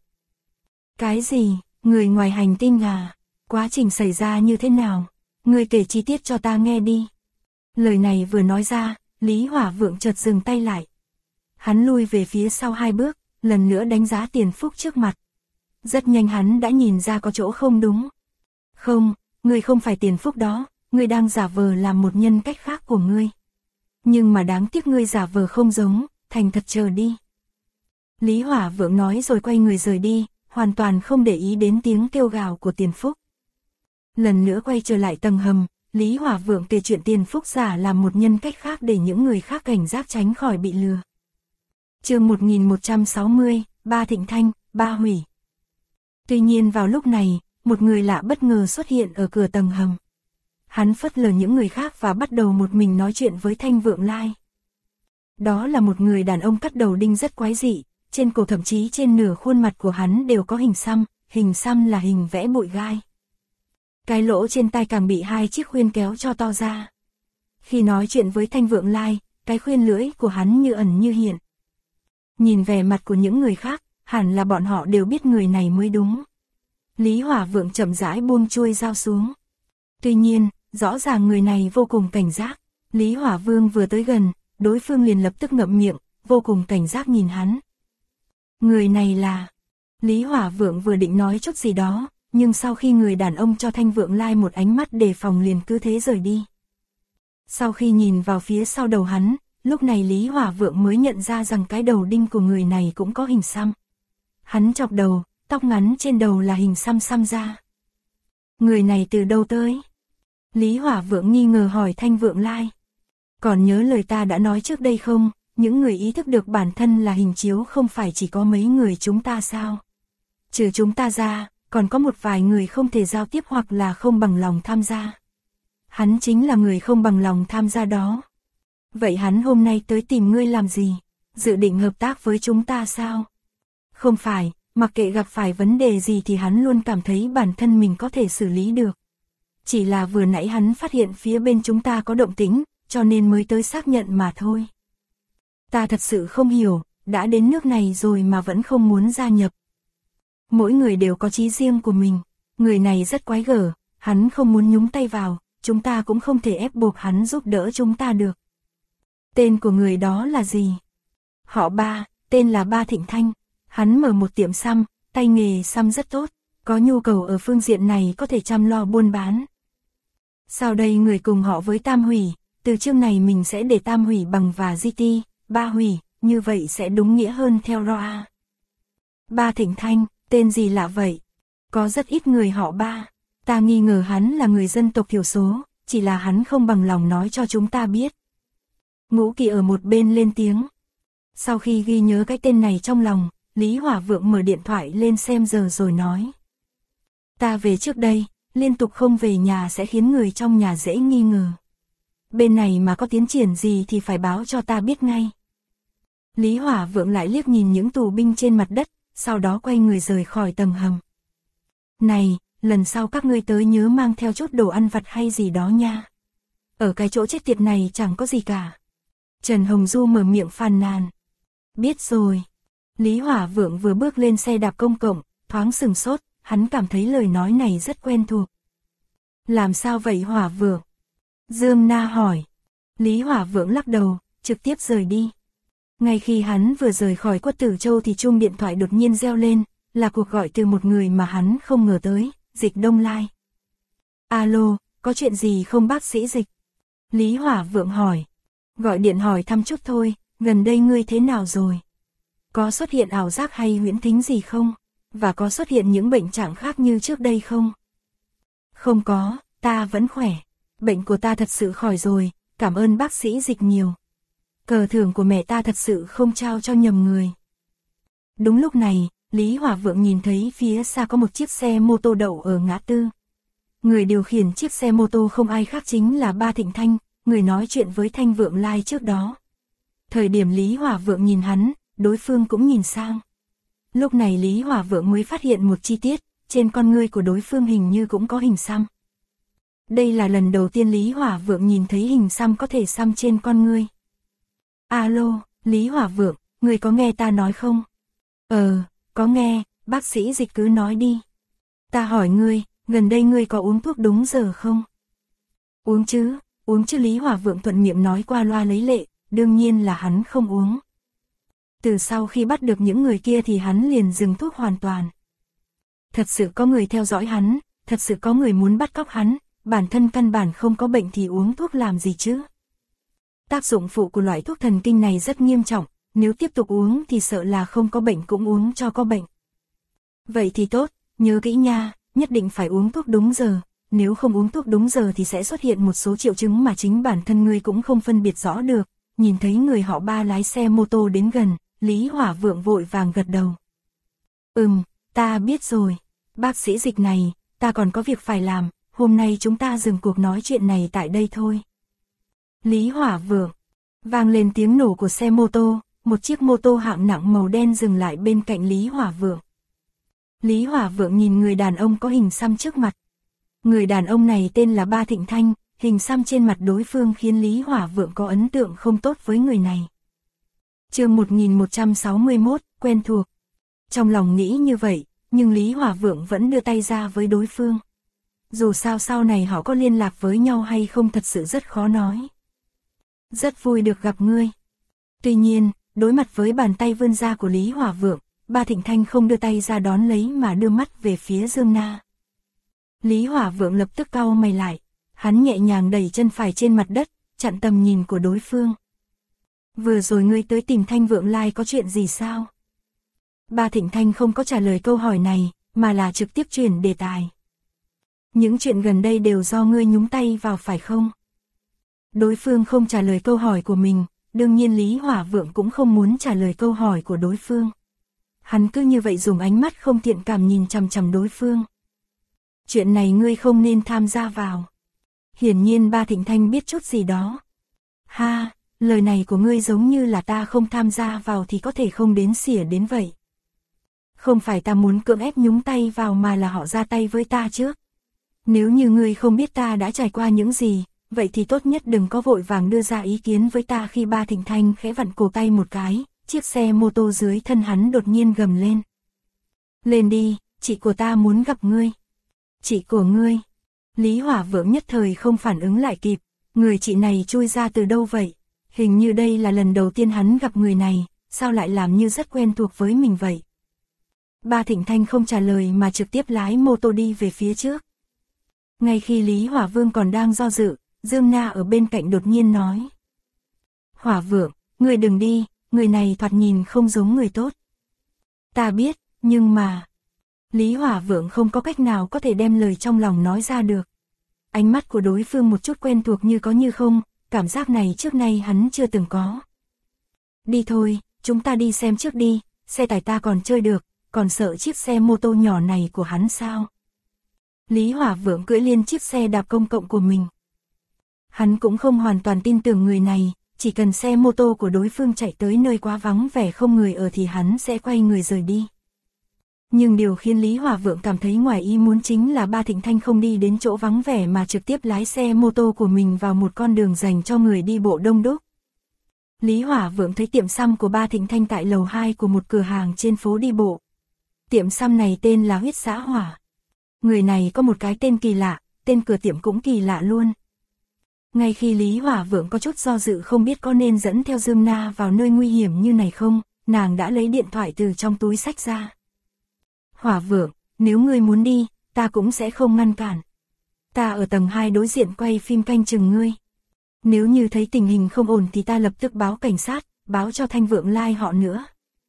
Cái gì, người ngoài hành tinh à? Quá trình xảy ra như thế nào? Ngươi kể chi tiết cho ta nghe đi. Lời này vừa nói ra, Lý Hỏa Vượng chợt dừng tay lại. Hắn lui về phía sau 2 bước, lần nữa đánh giá Tiền Phúc trước mặt. Rất nhanh hắn đã nhìn ra có chỗ không đúng. Không, ngươi không phải Tiền Phúc đó, ngươi đang giả vờ làm một nhân cách khác của ngươi. Nhưng mà đáng tiếc ngươi giả vờ không giống, thành thật chờ đi. Lý Hỏa Vượng nói rồi quay người rời đi, hoàn toàn không để ý đến tiếng kêu gào của Tiền Phúc. Lần nữa quay trở lại tầng hầm, Lý Hỏa Vượng kể chuyện Tiền Phúc giả làm một nhân cách khác để những người khác cảnh giác tránh khỏi bị lừa. Chương 1160, Ba Thịnh Thanh, Ba Hủy. Tuy nhiên vào lúc này, một người lạ bất ngờ xuất hiện ở cửa tầng hầm. Hắn phớt lờ những người khác và bắt đầu một mình nói chuyện với Thanh Vượng Lai. Đó là một người đàn ông cắt đầu đinh rất quái dị, trên cổ thậm chí trên nửa khuôn mặt của hắn đều có hình xăm là hình vẽ bụi gai. Cái lỗ trên tai càng bị 2 chiếc khuyên kéo cho to ra. Khi nói chuyện với Thanh Vượng Lai, cái khuyên lưỡi của hắn như ẩn như hiện. Nhìn vẻ mặt của những người khác, hẳn là bọn họ đều biết người này mới đúng. Lý Hỏa Vượng chậm rãi buông chuôi dao xuống. Tuy nhiên, rõ ràng người này vô cùng cảnh giác. Lý Hỏa Vương vừa tới gần, đối phương liền lập tức ngậm miệng, vô cùng cảnh giác nhìn hắn. Người này là... Lý Hỏa Vượng vừa định nói chút gì đó, nhưng sau khi người đàn ông cho Thanh Vượng Lai một ánh mắt đề phòng liền cứ thế rời đi. Sau khi nhìn vào phía sau đầu hắn, lúc này Lý Hỏa Vượng mới nhận ra rằng cái đầu đinh của người này cũng có hình xăm. Hắn chọc đầu, tóc ngắn trên đầu là hình xăm ra. Người này từ đâu tới? Lý Hỏa Vượng nghi ngờ hỏi Thanh Vượng Lai. Còn nhớ lời ta đã nói trước đây không, những người ý thức được bản thân là hình chiếu không phải chỉ có mấy người chúng ta sao? Trừ chúng ta ra, còn có một vài người không thể giao tiếp hoặc là không bằng lòng tham gia. Hắn chính là người không bằng lòng tham gia đó. Vậy hắn hôm nay tới tìm ngươi làm gì? Dự định hợp tác với chúng ta sao? Không phải, mặc kệ gặp phải vấn đề gì thì hắn luôn cảm thấy bản thân mình có thể xử lý được. Chỉ là vừa nãy hắn phát hiện phía bên chúng ta có động tĩnh, cho nên mới tới xác nhận mà thôi. Ta thật sự không hiểu, đã đến nước này rồi mà vẫn không muốn gia nhập. Mỗi người đều có chí riêng của mình, người này rất quái gở, hắn không muốn nhúng tay vào, chúng ta cũng không thể ép buộc hắn giúp đỡ chúng ta được. Tên của người đó là gì? Họ Ba, tên là Ba Thịnh Thanh. Hắn mở một tiệm xăm, tay nghề xăm rất tốt, có nhu cầu ở phương diện này có thể chăm lo buôn bán. Sau đây người cùng họ với Tam Hủy, từ chương này mình sẽ để Tam Hủy bằng và GT, Ba Hủy, như vậy sẽ đúng nghĩa hơn theo Roa. Ba Thịnh Thanh, tên gì lạ vậy? Có rất ít người họ Ba. Ta nghi ngờ hắn là người dân tộc thiểu số, chỉ là hắn không bằng lòng nói cho chúng ta biết. Ngũ Kỳ ở một bên lên tiếng. Sau khi ghi nhớ cái tên này trong lòng, Lý Hỏa Vượng mở điện thoại lên xem giờ rồi nói. Ta về trước đây, liên tục không về nhà sẽ khiến người trong nhà dễ nghi ngờ. Bên này mà có tiến triển gì thì phải báo cho ta biết ngay. Lý Hỏa Vượng lại liếc nhìn những tù binh trên mặt đất, sau đó quay người rời khỏi tầng hầm. Này, lần sau các ngươi tới nhớ mang theo chút đồ ăn vặt hay gì đó nha. Ở cái chỗ chết tiệt này chẳng có gì cả. Trần Hồng Du mở miệng phàn nàn. Biết rồi. Lý Hỏa Vượng vừa bước lên xe đạp công cộng, thoáng sừng sốt, hắn cảm thấy lời nói này rất quen thuộc. Làm sao vậy Hỏa Vượng? Dương Na hỏi. Lý Hỏa Vượng lắc đầu, trực tiếp rời đi. Ngay khi hắn vừa rời khỏi Quất Tử Châu thì chuông điện thoại đột nhiên reo lên, là cuộc gọi từ một người mà hắn không ngờ tới, Dịch Đông Lai. Alo, có chuyện gì không bác sĩ Dịch? Lý Hỏa Vượng hỏi. Gọi điện hỏi thăm chút thôi, gần đây ngươi thế nào rồi? Có xuất hiện ảo giác hay huyễn thính gì không? Và có xuất hiện những bệnh trạng khác như trước đây không? Không có, ta vẫn khỏe. Bệnh của ta thật sự khỏi rồi, cảm ơn bác sĩ Dịch nhiều. Cờ thưởng của mẹ ta thật sự không trao cho nhầm người. Đúng lúc này, Lý Hỏa Vượng nhìn thấy phía xa có một chiếc xe mô tô đậu ở ngã tư. Người điều khiển chiếc xe mô tô không ai khác chính là Ba Thịnh Thanh, người nói chuyện với Thanh Vượng Lai trước đó. Thời điểm Lý Hỏa Vượng nhìn hắn, đối phương cũng nhìn sang. Lúc này Lý Hỏa Vượng mới phát hiện một chi tiết, trên con ngươi của đối phương hình như cũng có hình xăm. Đây là lần đầu tiên Lý Hỏa Vượng nhìn thấy hình xăm có thể xăm trên con ngươi. Alo, Lý Hỏa Vượng, người có nghe ta nói không? Có nghe, bác sĩ Dịch cứ nói đi. Ta hỏi ngươi, gần đây ngươi có uống thuốc đúng giờ không? Uống chứ Lý Hỏa Vượng thuận miệng nói qua loa lấy lệ, đương nhiên là hắn không uống. Từ sau khi bắt được những người kia thì hắn liền dừng thuốc hoàn toàn. Thật sự có người theo dõi hắn, thật sự có người muốn bắt cóc hắn, bản thân căn bản không có bệnh thì uống thuốc làm gì chứ? Tác dụng phụ của loại thuốc thần kinh này rất nghiêm trọng, nếu tiếp tục uống thì sợ là không có bệnh cũng uống cho có bệnh. Vậy thì tốt, nhớ kỹ nha, nhất định phải uống thuốc đúng giờ, nếu không uống thuốc đúng giờ thì sẽ xuất hiện một số triệu chứng mà chính bản thân ngươi cũng không phân biệt rõ được. Nhìn thấy người họ Ba lái xe mô tô đến gần, Lý Hỏa Vượng vội vàng gật đầu. Ta biết rồi, bác sĩ Dịch này, ta còn có việc phải làm, hôm nay chúng ta dừng cuộc nói chuyện này tại đây thôi. Lý Hỏa Vượng, vang lên tiếng nổ của xe mô tô, một chiếc mô tô hạng nặng màu đen dừng lại bên cạnh Lý Hỏa Vượng. Lý Hỏa Vượng nhìn người đàn ông có hình xăm trước mặt. Người đàn ông này tên là Ba Thịnh Thanh, hình xăm trên mặt đối phương khiến Lý Hỏa Vượng có ấn tượng không tốt với người này. Chương 1161, quen thuộc. Trong lòng nghĩ như vậy, nhưng Lý Hỏa Vượng vẫn đưa tay ra với đối phương. Dù sao sau này họ có liên lạc với nhau hay không thật sự rất khó nói. Rất vui được gặp ngươi. Tuy nhiên, đối mặt với bàn tay vươn ra của Lý Hỏa Vượng, Ba Thịnh Thanh không đưa tay ra đón lấy mà đưa mắt về phía Dương Na. Lý Hỏa Vượng lập tức cau mày lại, hắn nhẹ nhàng đẩy chân phải trên mặt đất, chặn tầm nhìn của đối phương. Vừa rồi ngươi tới tìm Thanh Vượng Lai có chuyện gì sao? Ba Thịnh Thanh không có trả lời câu hỏi này, mà là trực tiếp chuyển đề tài. Những chuyện gần đây đều do ngươi nhúng tay vào phải không? Đối phương không trả lời câu hỏi của mình, đương nhiên Lý Hỏa Vượng cũng không muốn trả lời câu hỏi của đối phương. Hắn cứ như vậy dùng ánh mắt không thiện cảm nhìn chằm chằm đối phương. Chuyện này ngươi không nên tham gia vào. Hiển nhiên Ba Thịnh Thanh biết chút gì đó. Ha, lời này của ngươi giống như là ta không tham gia vào thì có thể không đến xỉa đến vậy. Không phải ta muốn cưỡng ép nhúng tay vào mà là họ ra tay với ta trước. Nếu như ngươi không biết ta đã trải qua những gì, vậy thì tốt nhất đừng có vội vàng đưa ra ý kiến với ta. Khi Ba Thịnh Thanh khẽ vặn cổ tay một cái, chiếc xe mô tô dưới thân hắn đột nhiên gầm lên. Lên đi, chị của ta muốn gặp ngươi. Chị của ngươi? Lý Hỏa Vượng nhất thời không phản ứng lại kịp, người chị này chui ra từ đâu vậy? Hình như đây là lần đầu tiên hắn gặp người này, sao lại làm như rất quen thuộc với mình vậy? Ba Thịnh Thanh không trả lời mà trực tiếp lái mô tô đi về phía trước. Ngay khi Lý Hỏa Vương còn đang do dự, Dương Na ở bên cạnh đột nhiên nói. Hỏa Vượng, người đừng đi, người này thoạt nhìn không giống người tốt. Ta biết, nhưng mà... Lý Hỏa Vượng không có cách nào có thể đem lời trong lòng nói ra được. Ánh mắt của đối phương một chút quen thuộc như có như không, cảm giác này trước nay hắn chưa từng có. Đi thôi, chúng ta đi xem trước đi, xe tải ta còn chơi được, còn sợ chiếc xe mô tô nhỏ này của hắn sao? Lý Hỏa Vượng cưỡi lên chiếc xe đạp công cộng của mình. Hắn cũng không hoàn toàn tin tưởng người này, chỉ cần xe mô tô của đối phương chạy tới nơi quá vắng vẻ không người ở thì hắn sẽ quay người rời đi. Nhưng điều khiến Lý Hỏa Vượng cảm thấy ngoài ý muốn chính là Ba Thịnh Thanh không đi đến chỗ vắng vẻ mà trực tiếp lái xe mô tô của mình vào một con đường dành cho người đi bộ đông đúc. Lý Hỏa Vượng thấy tiệm xăm của Ba Thịnh Thanh tại lầu 2 của một cửa hàng trên phố đi bộ. Tiệm xăm này tên là Huyết Xã Hỏa. Người này có một cái tên kỳ lạ, tên cửa tiệm cũng kỳ lạ luôn. Ngay khi Lý Hỏa Vượng có chút do dự không biết có nên dẫn theo Dương Na vào nơi nguy hiểm như này không, nàng đã lấy điện thoại từ trong túi xách ra. Hỏa Vượng, nếu ngươi muốn đi, ta cũng sẽ không ngăn cản. Ta ở tầng 2 đối diện quay phim canh chừng ngươi. Nếu như thấy tình hình không ổn thì ta lập tức báo cảnh sát, báo cho Thanh Vượng Lai họ nữa.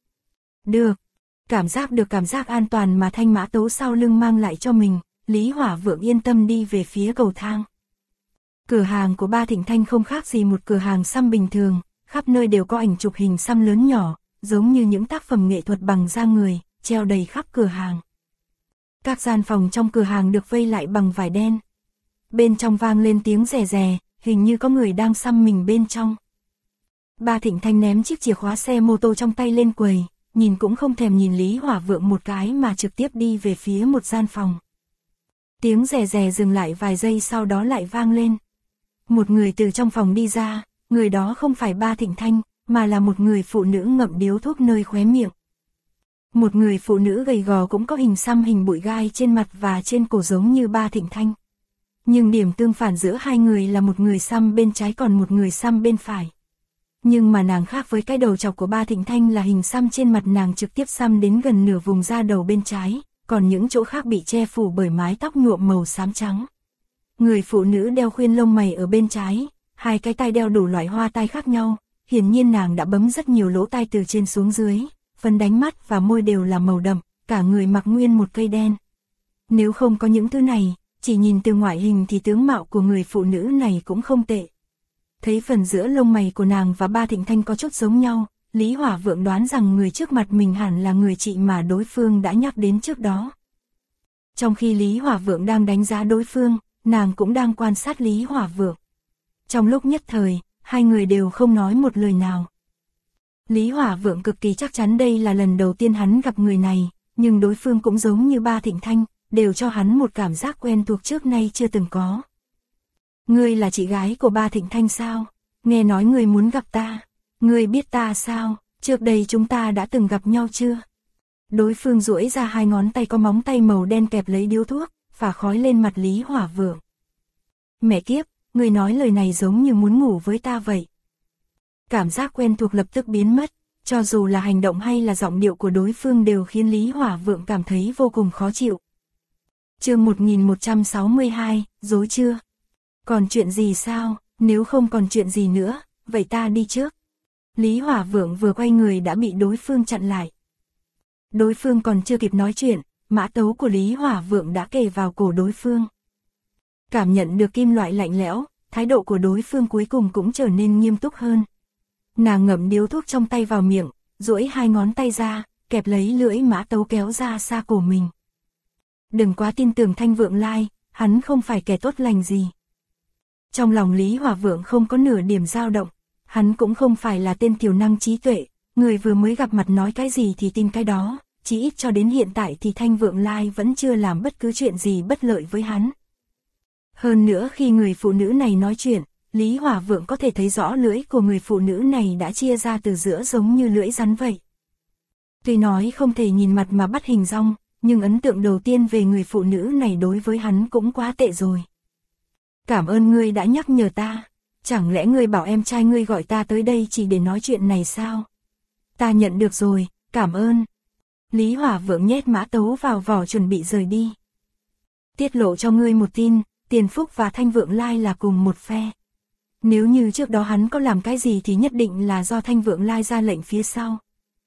Được. Cảm giác được cảm giác an toàn mà Thanh Mã Tấu sau lưng mang lại cho mình, Lý Hỏa Vượng yên tâm đi về phía cầu thang. Cửa hàng của Ba Thịnh Thanh không khác gì một cửa hàng xăm bình thường, khắp nơi đều có ảnh chụp hình xăm lớn nhỏ, giống như những tác phẩm nghệ thuật bằng da người, treo đầy khắp cửa hàng. Các gian phòng trong cửa hàng được vây lại bằng vải đen. Bên trong vang lên tiếng rè rè, hình như có người đang xăm mình bên trong. Ba Thịnh Thanh ném chiếc chìa khóa xe mô tô trong tay lên quầy, nhìn cũng không thèm nhìn Lý Hỏa Vượng một cái mà trực tiếp đi về phía một gian phòng. Tiếng rè rè dừng lại vài giây sau đó lại vang lên. Một người từ trong phòng đi ra, người đó không phải Ba Thịnh Thanh, mà là một người phụ nữ ngậm điếu thuốc nơi khóe miệng. Một người phụ nữ gầy gò cũng có hình xăm hình bụi gai trên mặt và trên cổ giống như Ba Thịnh Thanh. Nhưng điểm tương phản giữa hai người là một người xăm bên trái còn một người xăm bên phải. Nhưng mà nàng khác với cái đầu chọc của Ba Thịnh Thanh là hình xăm trên mặt nàng trực tiếp xăm đến gần nửa vùng da đầu bên trái, còn những chỗ khác bị che phủ bởi mái tóc nhuộm màu xám trắng. Người phụ nữ đeo khuyên lông mày ở bên trái, hai cái tai đeo đủ loại hoa tai khác nhau, hiển nhiên nàng đã bấm rất nhiều lỗ tai từ trên xuống dưới, phấn đánh mắt và môi đều là màu đậm, cả người mặc nguyên một cây đen. Nếu không có những thứ này, chỉ nhìn từ ngoại hình thì tướng mạo của người phụ nữ này cũng không tệ. Thấy phần giữa lông mày của nàng và Ba Thịnh Thanh có chút giống nhau, Lý Hỏa Vượng đoán rằng người trước mặt mình hẳn là người chị mà đối phương đã nhắc đến trước đó. Trong khi Lý Hỏa Vượng đang đánh giá đối phương, nàng cũng đang quan sát Lý Hỏa Vượng. Trong lúc nhất thời, hai người đều không nói một lời nào. Lý Hỏa Vượng cực kỳ chắc chắn đây là lần đầu tiên hắn gặp người này, nhưng đối phương cũng giống như Ba Thịnh Thanh, đều cho hắn một cảm giác quen thuộc trước nay chưa từng có. Ngươi là chị gái của Ba Thịnh Thanh sao? Nghe nói ngươi muốn gặp ta. Ngươi biết ta sao? Trước đây chúng ta đã từng gặp nhau chưa? Đối phương duỗi ra hai ngón tay có móng tay màu đen kẹp lấy điếu thuốc, phả khói lên mặt Lý Hỏa Vượng. Mẹ kiếp, ngươi nói lời này giống như muốn ngủ với ta vậy. Cảm giác quen thuộc lập tức biến mất, cho dù là hành động hay là giọng điệu của đối phương đều khiến Lý Hỏa Vượng cảm thấy vô cùng khó chịu. Chương 1162, dối chưa? Còn chuyện gì sao? Nếu không còn chuyện gì nữa, vậy ta đi trước. Lý Hỏa Vượng vừa quay người đã bị đối phương chặn lại. Đối phương còn chưa kịp nói chuyện, mã tấu của Lý Hỏa Vượng đã kề vào cổ đối phương. Cảm nhận được kim loại lạnh lẽo, thái độ của đối phương cuối cùng cũng trở nên nghiêm túc hơn. Nàng ngậm điếu thuốc trong tay vào miệng, duỗi hai ngón tay ra, kẹp lấy lưỡi mã tấu kéo ra xa cổ mình. Đừng quá tin tưởng Thanh Vượng Lai, hắn không phải kẻ tốt lành gì. Trong lòng Lý Hỏa Vượng không có nửa điểm dao động, hắn cũng không phải là tên thiểu năng trí tuệ, người vừa mới gặp mặt nói cái gì thì tin cái đó, chỉ ít cho đến hiện tại thì Thanh Vượng Lai vẫn chưa làm bất cứ chuyện gì bất lợi với hắn. Hơn nữa khi người phụ nữ này nói chuyện, Lý Hỏa Vượng có thể thấy rõ lưỡi của người phụ nữ này đã chia ra từ giữa giống như lưỡi rắn vậy. Tuy nói không thể nhìn mặt mà bắt hình dong, nhưng ấn tượng đầu tiên về người phụ nữ này đối với hắn cũng quá tệ rồi. Cảm ơn ngươi đã nhắc nhở ta, chẳng lẽ ngươi bảo em trai ngươi gọi ta tới đây chỉ để nói chuyện này sao? Ta nhận được rồi, cảm ơn. Lý Hỏa Vượng nhét mã tấu vào vỏ chuẩn bị rời đi. Tiết lộ cho ngươi một tin, Tiền Phúc và Thanh Vượng Lai là cùng một phe. Nếu như trước đó hắn có làm cái gì thì nhất định là do Thanh Vượng Lai ra lệnh phía sau.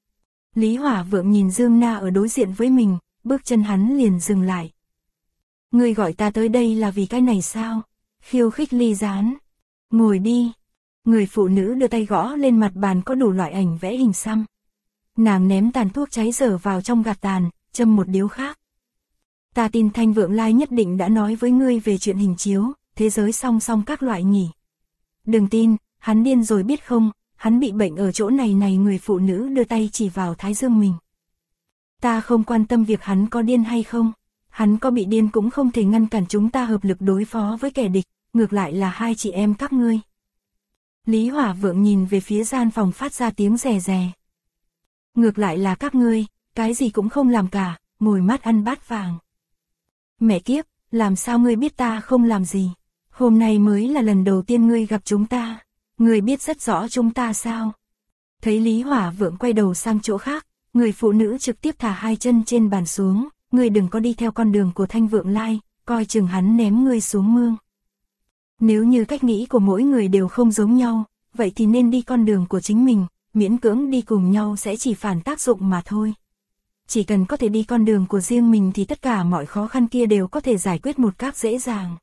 Lý Hỏa Vượng nhìn Dương Na ở đối diện với mình, bước chân hắn liền dừng lại. Ngươi gọi ta tới đây là vì cái này sao? Khiêu khích ly gián. Ngồi đi. Người phụ nữ đưa tay gõ lên mặt bàn có đủ loại ảnh vẽ hình xăm. Nàng ném tàn thuốc cháy dở vào trong gạt tàn, châm một điếu khác. Ta tin Thanh Vượng Lai nhất định đã nói với ngươi về chuyện hình chiếu, thế giới song song các loại nhỉ. Đừng tin, hắn điên rồi biết không, hắn bị bệnh ở chỗ này này. Người phụ nữ đưa tay chỉ vào thái dương mình. Ta không quan tâm việc hắn có điên hay không, hắn có bị điên cũng không thể ngăn cản chúng ta hợp lực đối phó với kẻ địch, ngược lại là hai chị em các ngươi. Lý Hỏa Vượng nhìn về phía gian phòng phát ra tiếng rè rè. Ngược lại là các ngươi, cái gì cũng không làm cả, ngồi mắt ăn bát vàng. Mẹ kiếp, làm sao ngươi biết ta không làm gì? Hôm nay mới là lần đầu tiên ngươi gặp chúng ta. Ngươi biết rất rõ chúng ta sao? Thấy Lý Hỏa Vượng quay đầu sang chỗ khác, người phụ nữ trực tiếp thả hai chân trên bàn xuống. Ngươi đừng có đi theo con đường của Thanh Vượng Lai, coi chừng hắn ném ngươi xuống mương. Nếu như cách nghĩ của mỗi người đều không giống nhau, vậy thì nên đi con đường của chính mình, miễn cưỡng đi cùng nhau sẽ chỉ phản tác dụng mà thôi. Chỉ cần có thể đi con đường của riêng mình thì tất cả mọi khó khăn kia đều có thể giải quyết một cách dễ dàng.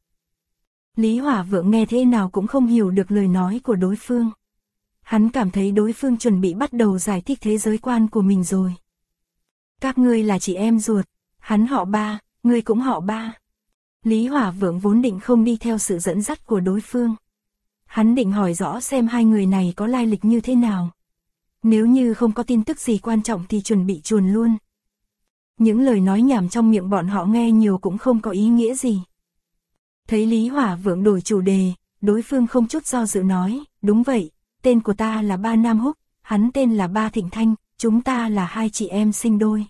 Lý Hỏa Vượng nghe thế nào cũng không hiểu được lời nói của đối phương. Hắn cảm thấy đối phương chuẩn bị bắt đầu giải thích thế giới quan của mình rồi. Các ngươi là chị em ruột, hắn họ Ba, ngươi cũng họ Ba. Lý Hỏa Vượng vốn định không đi theo sự dẫn dắt của đối phương. Hắn định hỏi rõ xem hai người này có lai lịch như thế nào. Nếu như không có tin tức gì quan trọng thì chuẩn bị chuồn luôn. Những lời nói nhảm trong miệng bọn họ nghe nhiều cũng không có ý nghĩa gì. Thấy Lý Hỏa Vượng đổi chủ đề, đối phương không chút do dự nói, đúng vậy, tên của ta là Ba Nam Húc, hắn tên là Ba Thịnh Thanh, chúng ta là hai chị em sinh đôi.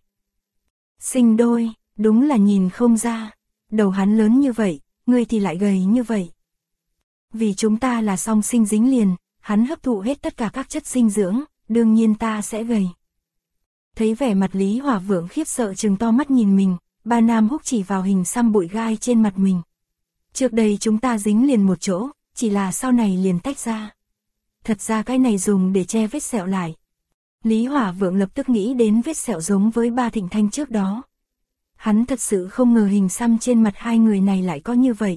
Sinh đôi, đúng là nhìn không ra, đầu hắn lớn như vậy, ngươi thì lại gầy như vậy. Vì chúng ta là song sinh dính liền, hắn hấp thụ hết tất cả các chất dinh dưỡng, đương nhiên ta sẽ gầy. Thấy vẻ mặt Lý Hỏa Vượng khiếp sợ trừng to mắt nhìn mình, Ba Nam Húc chỉ vào hình xăm bụi gai trên mặt mình. Trước đây chúng ta dính liền một chỗ, chỉ là sau này liền tách ra. Thật ra cái này dùng để che vết sẹo lại. Lý Hỏa Vượng lập tức nghĩ đến vết sẹo giống với Ba Thịnh Thanh trước đó. Hắn thật sự không ngờ hình xăm trên mặt hai người này lại có như vậy.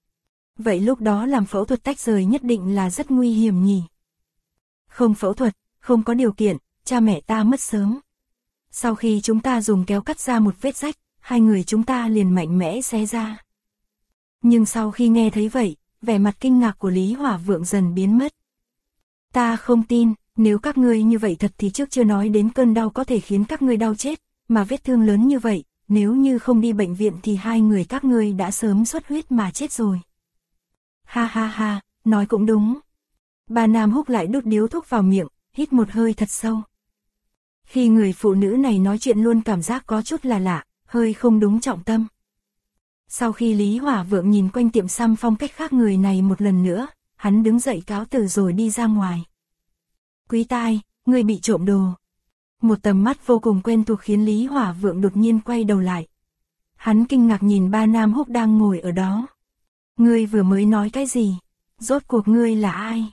Vậy lúc đó làm phẫu thuật tách rời nhất định là rất nguy hiểm nhỉ? Không phẫu thuật, không có điều kiện, cha mẹ ta mất sớm. Sau khi chúng ta dùng kéo cắt ra một vết rách, hai người chúng ta liền mạnh mẽ xé ra. Nhưng sau khi nghe thấy vậy, vẻ mặt kinh ngạc của Lý Hỏa Vượng dần biến mất. Ta không tin, nếu các ngươi như vậy thật thì trước chưa nói đến cơn đau có thể khiến các ngươi đau chết, mà vết thương lớn như vậy, nếu như không đi bệnh viện thì hai người các ngươi đã sớm xuất huyết mà chết rồi. Ha ha ha, nói cũng đúng. Ba Nam Húc lại đút điếu thuốc vào miệng, hít một hơi thật sâu. Khi người phụ nữ này nói chuyện luôn cảm giác có chút là lạ, hơi không đúng trọng tâm. Sau khi Lý Hỏa Vượng nhìn quanh tiệm xăm phong cách khác người này một lần nữa, hắn đứng dậy cáo từ rồi đi ra ngoài. Quý tai, người bị trộm đồ. Một tầm mắt vô cùng quen thuộc khiến Lý Hỏa Vượng đột nhiên quay đầu lại. Hắn kinh ngạc nhìn Ba Nam Húc đang ngồi ở đó. Ngươi vừa mới nói cái gì? Rốt cuộc ngươi là ai?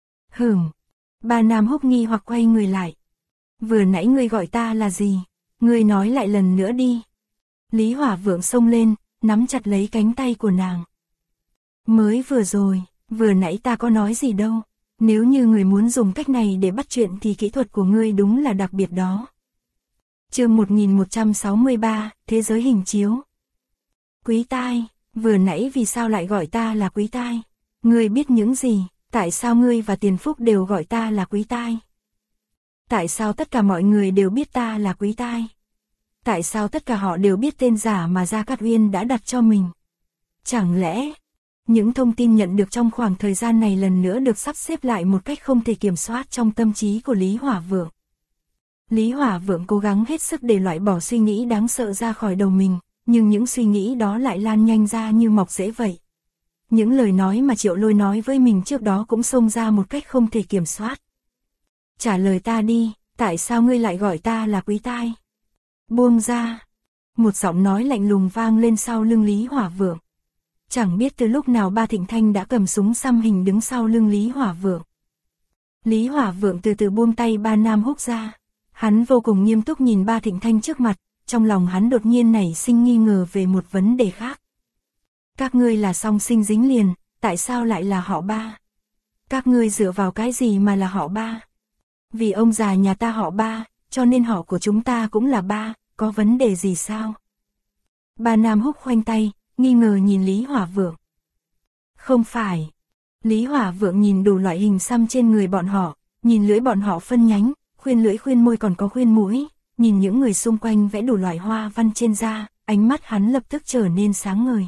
Ba Nam Húc nghi hoặc quay người lại. Vừa nãy ngươi gọi ta là gì? Ngươi nói lại lần nữa đi. Lý Hỏa Vượng xông lên, nắm chặt lấy cánh tay của nàng. Mới vừa rồi, vừa nãy ta có nói gì đâu. Nếu như người muốn dùng cách này để bắt chuyện thì kỹ thuật của ngươi đúng là đặc biệt đó. Chương 1163, Thế giới hình chiếu. Quý tai, vừa nãy vì sao lại gọi ta là quý tai? Ngươi biết những gì? Tại sao ngươi và Tiền Phúc đều gọi ta là quý tai? Tại sao tất cả mọi người đều biết ta là quý tai? Tại sao tất cả họ đều biết tên giả mà Gia Cát Uyên đã đặt cho mình? Chẳng lẽ những thông tin nhận được trong khoảng thời gian này lần nữa được sắp xếp lại một cách không thể kiểm soát trong tâm trí của Lý Hỏa Vượng? Lý Hỏa Vượng cố gắng hết sức để loại bỏ suy nghĩ đáng sợ ra khỏi đầu mình, nhưng những suy nghĩ đó lại lan nhanh ra như mọc rễ vậy. Những lời nói mà Triệu Lôi nói với mình trước đó cũng xông ra một cách không thể kiểm soát. Trả lời ta đi, tại sao ngươi lại gọi ta là Quý Tai? Buông ra. Một giọng nói lạnh lùng vang lên sau lưng Lý Hỏa Vượng. Chẳng biết từ lúc nào Ba Thịnh Thanh đã cầm súng xăm hình đứng sau lưng Lý Hỏa Vượng. Lý Hỏa Vượng từ từ buông tay Ba Nam Húc ra. Hắn vô cùng nghiêm túc nhìn Ba Thịnh Thanh trước mặt, trong lòng hắn đột nhiên nảy sinh nghi ngờ về một vấn đề khác. Các ngươi là song sinh dính liền, tại sao lại là họ Ba? Các ngươi dựa vào cái gì mà là họ Ba? Vì ông già nhà ta họ Ba, cho nên họ của chúng ta cũng là Ba, có vấn đề gì sao? Ba Nam Húc khoanh tay, nghi ngờ nhìn Lý Hỏa Vượng. Không phải. Lý Hỏa Vượng nhìn đủ loại hình xăm trên người bọn họ, nhìn lưỡi bọn họ phân nhánh, khuyên lưỡi khuyên môi còn có khuyên mũi, nhìn những người xung quanh vẽ đủ loại hoa văn trên da, ánh mắt hắn lập tức trở nên sáng ngời.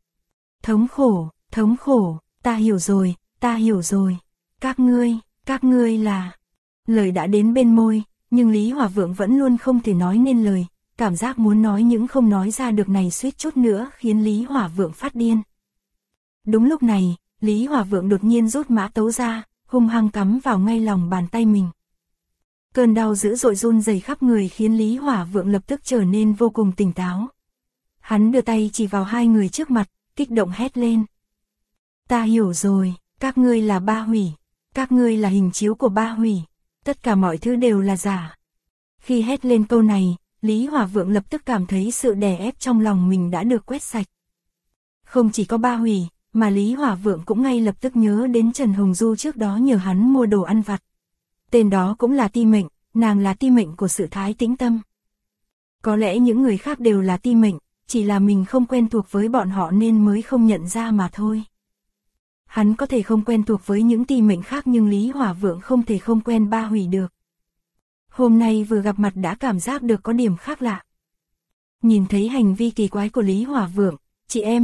Thống khổ, ta hiểu rồi, các ngươi là... Lời đã đến bên môi, nhưng Lý Hỏa Vượng vẫn luôn không thể nói nên lời, cảm giác muốn nói những không nói ra được này suýt chút nữa khiến Lý Hỏa Vượng phát điên. Đúng lúc này, Lý Hỏa Vượng đột nhiên rút mã tấu ra, hung hăng cắm vào ngay lòng bàn tay mình. Cơn đau dữ dội run rẩy khắp người khiến Lý Hỏa Vượng lập tức trở nên vô cùng tỉnh táo. Hắn đưa tay chỉ vào hai người trước mặt, kích động hét lên. Ta hiểu rồi, các ngươi là Ba Hủy, các ngươi là hình chiếu của Ba Hủy, tất cả mọi thứ đều là giả. Khi hét lên câu này, Lý Hỏa Vượng lập tức cảm thấy sự đè ép trong lòng mình đã được quét sạch. Không chỉ có Ba Hủy, mà Lý Hỏa Vượng cũng ngay lập tức nhớ đến Trần Hồng Du trước đó nhờ hắn mua đồ ăn vặt. Tên đó cũng là Ti Mệnh, nàng là Ti Mệnh của sự Thái Tĩnh Tâm. Có lẽ những người khác đều là Ti Mệnh, chỉ là mình không quen thuộc với bọn họ nên mới không nhận ra mà thôi. Hắn có thể không quen thuộc với những Ti Mệnh khác nhưng Lý Hỏa Vượng không thể không quen Ba Hủy được. Hôm nay vừa gặp mặt đã cảm giác được có điểm khác lạ. Nhìn thấy hành vi kỳ quái của Lý Hỏa Vượng, chị em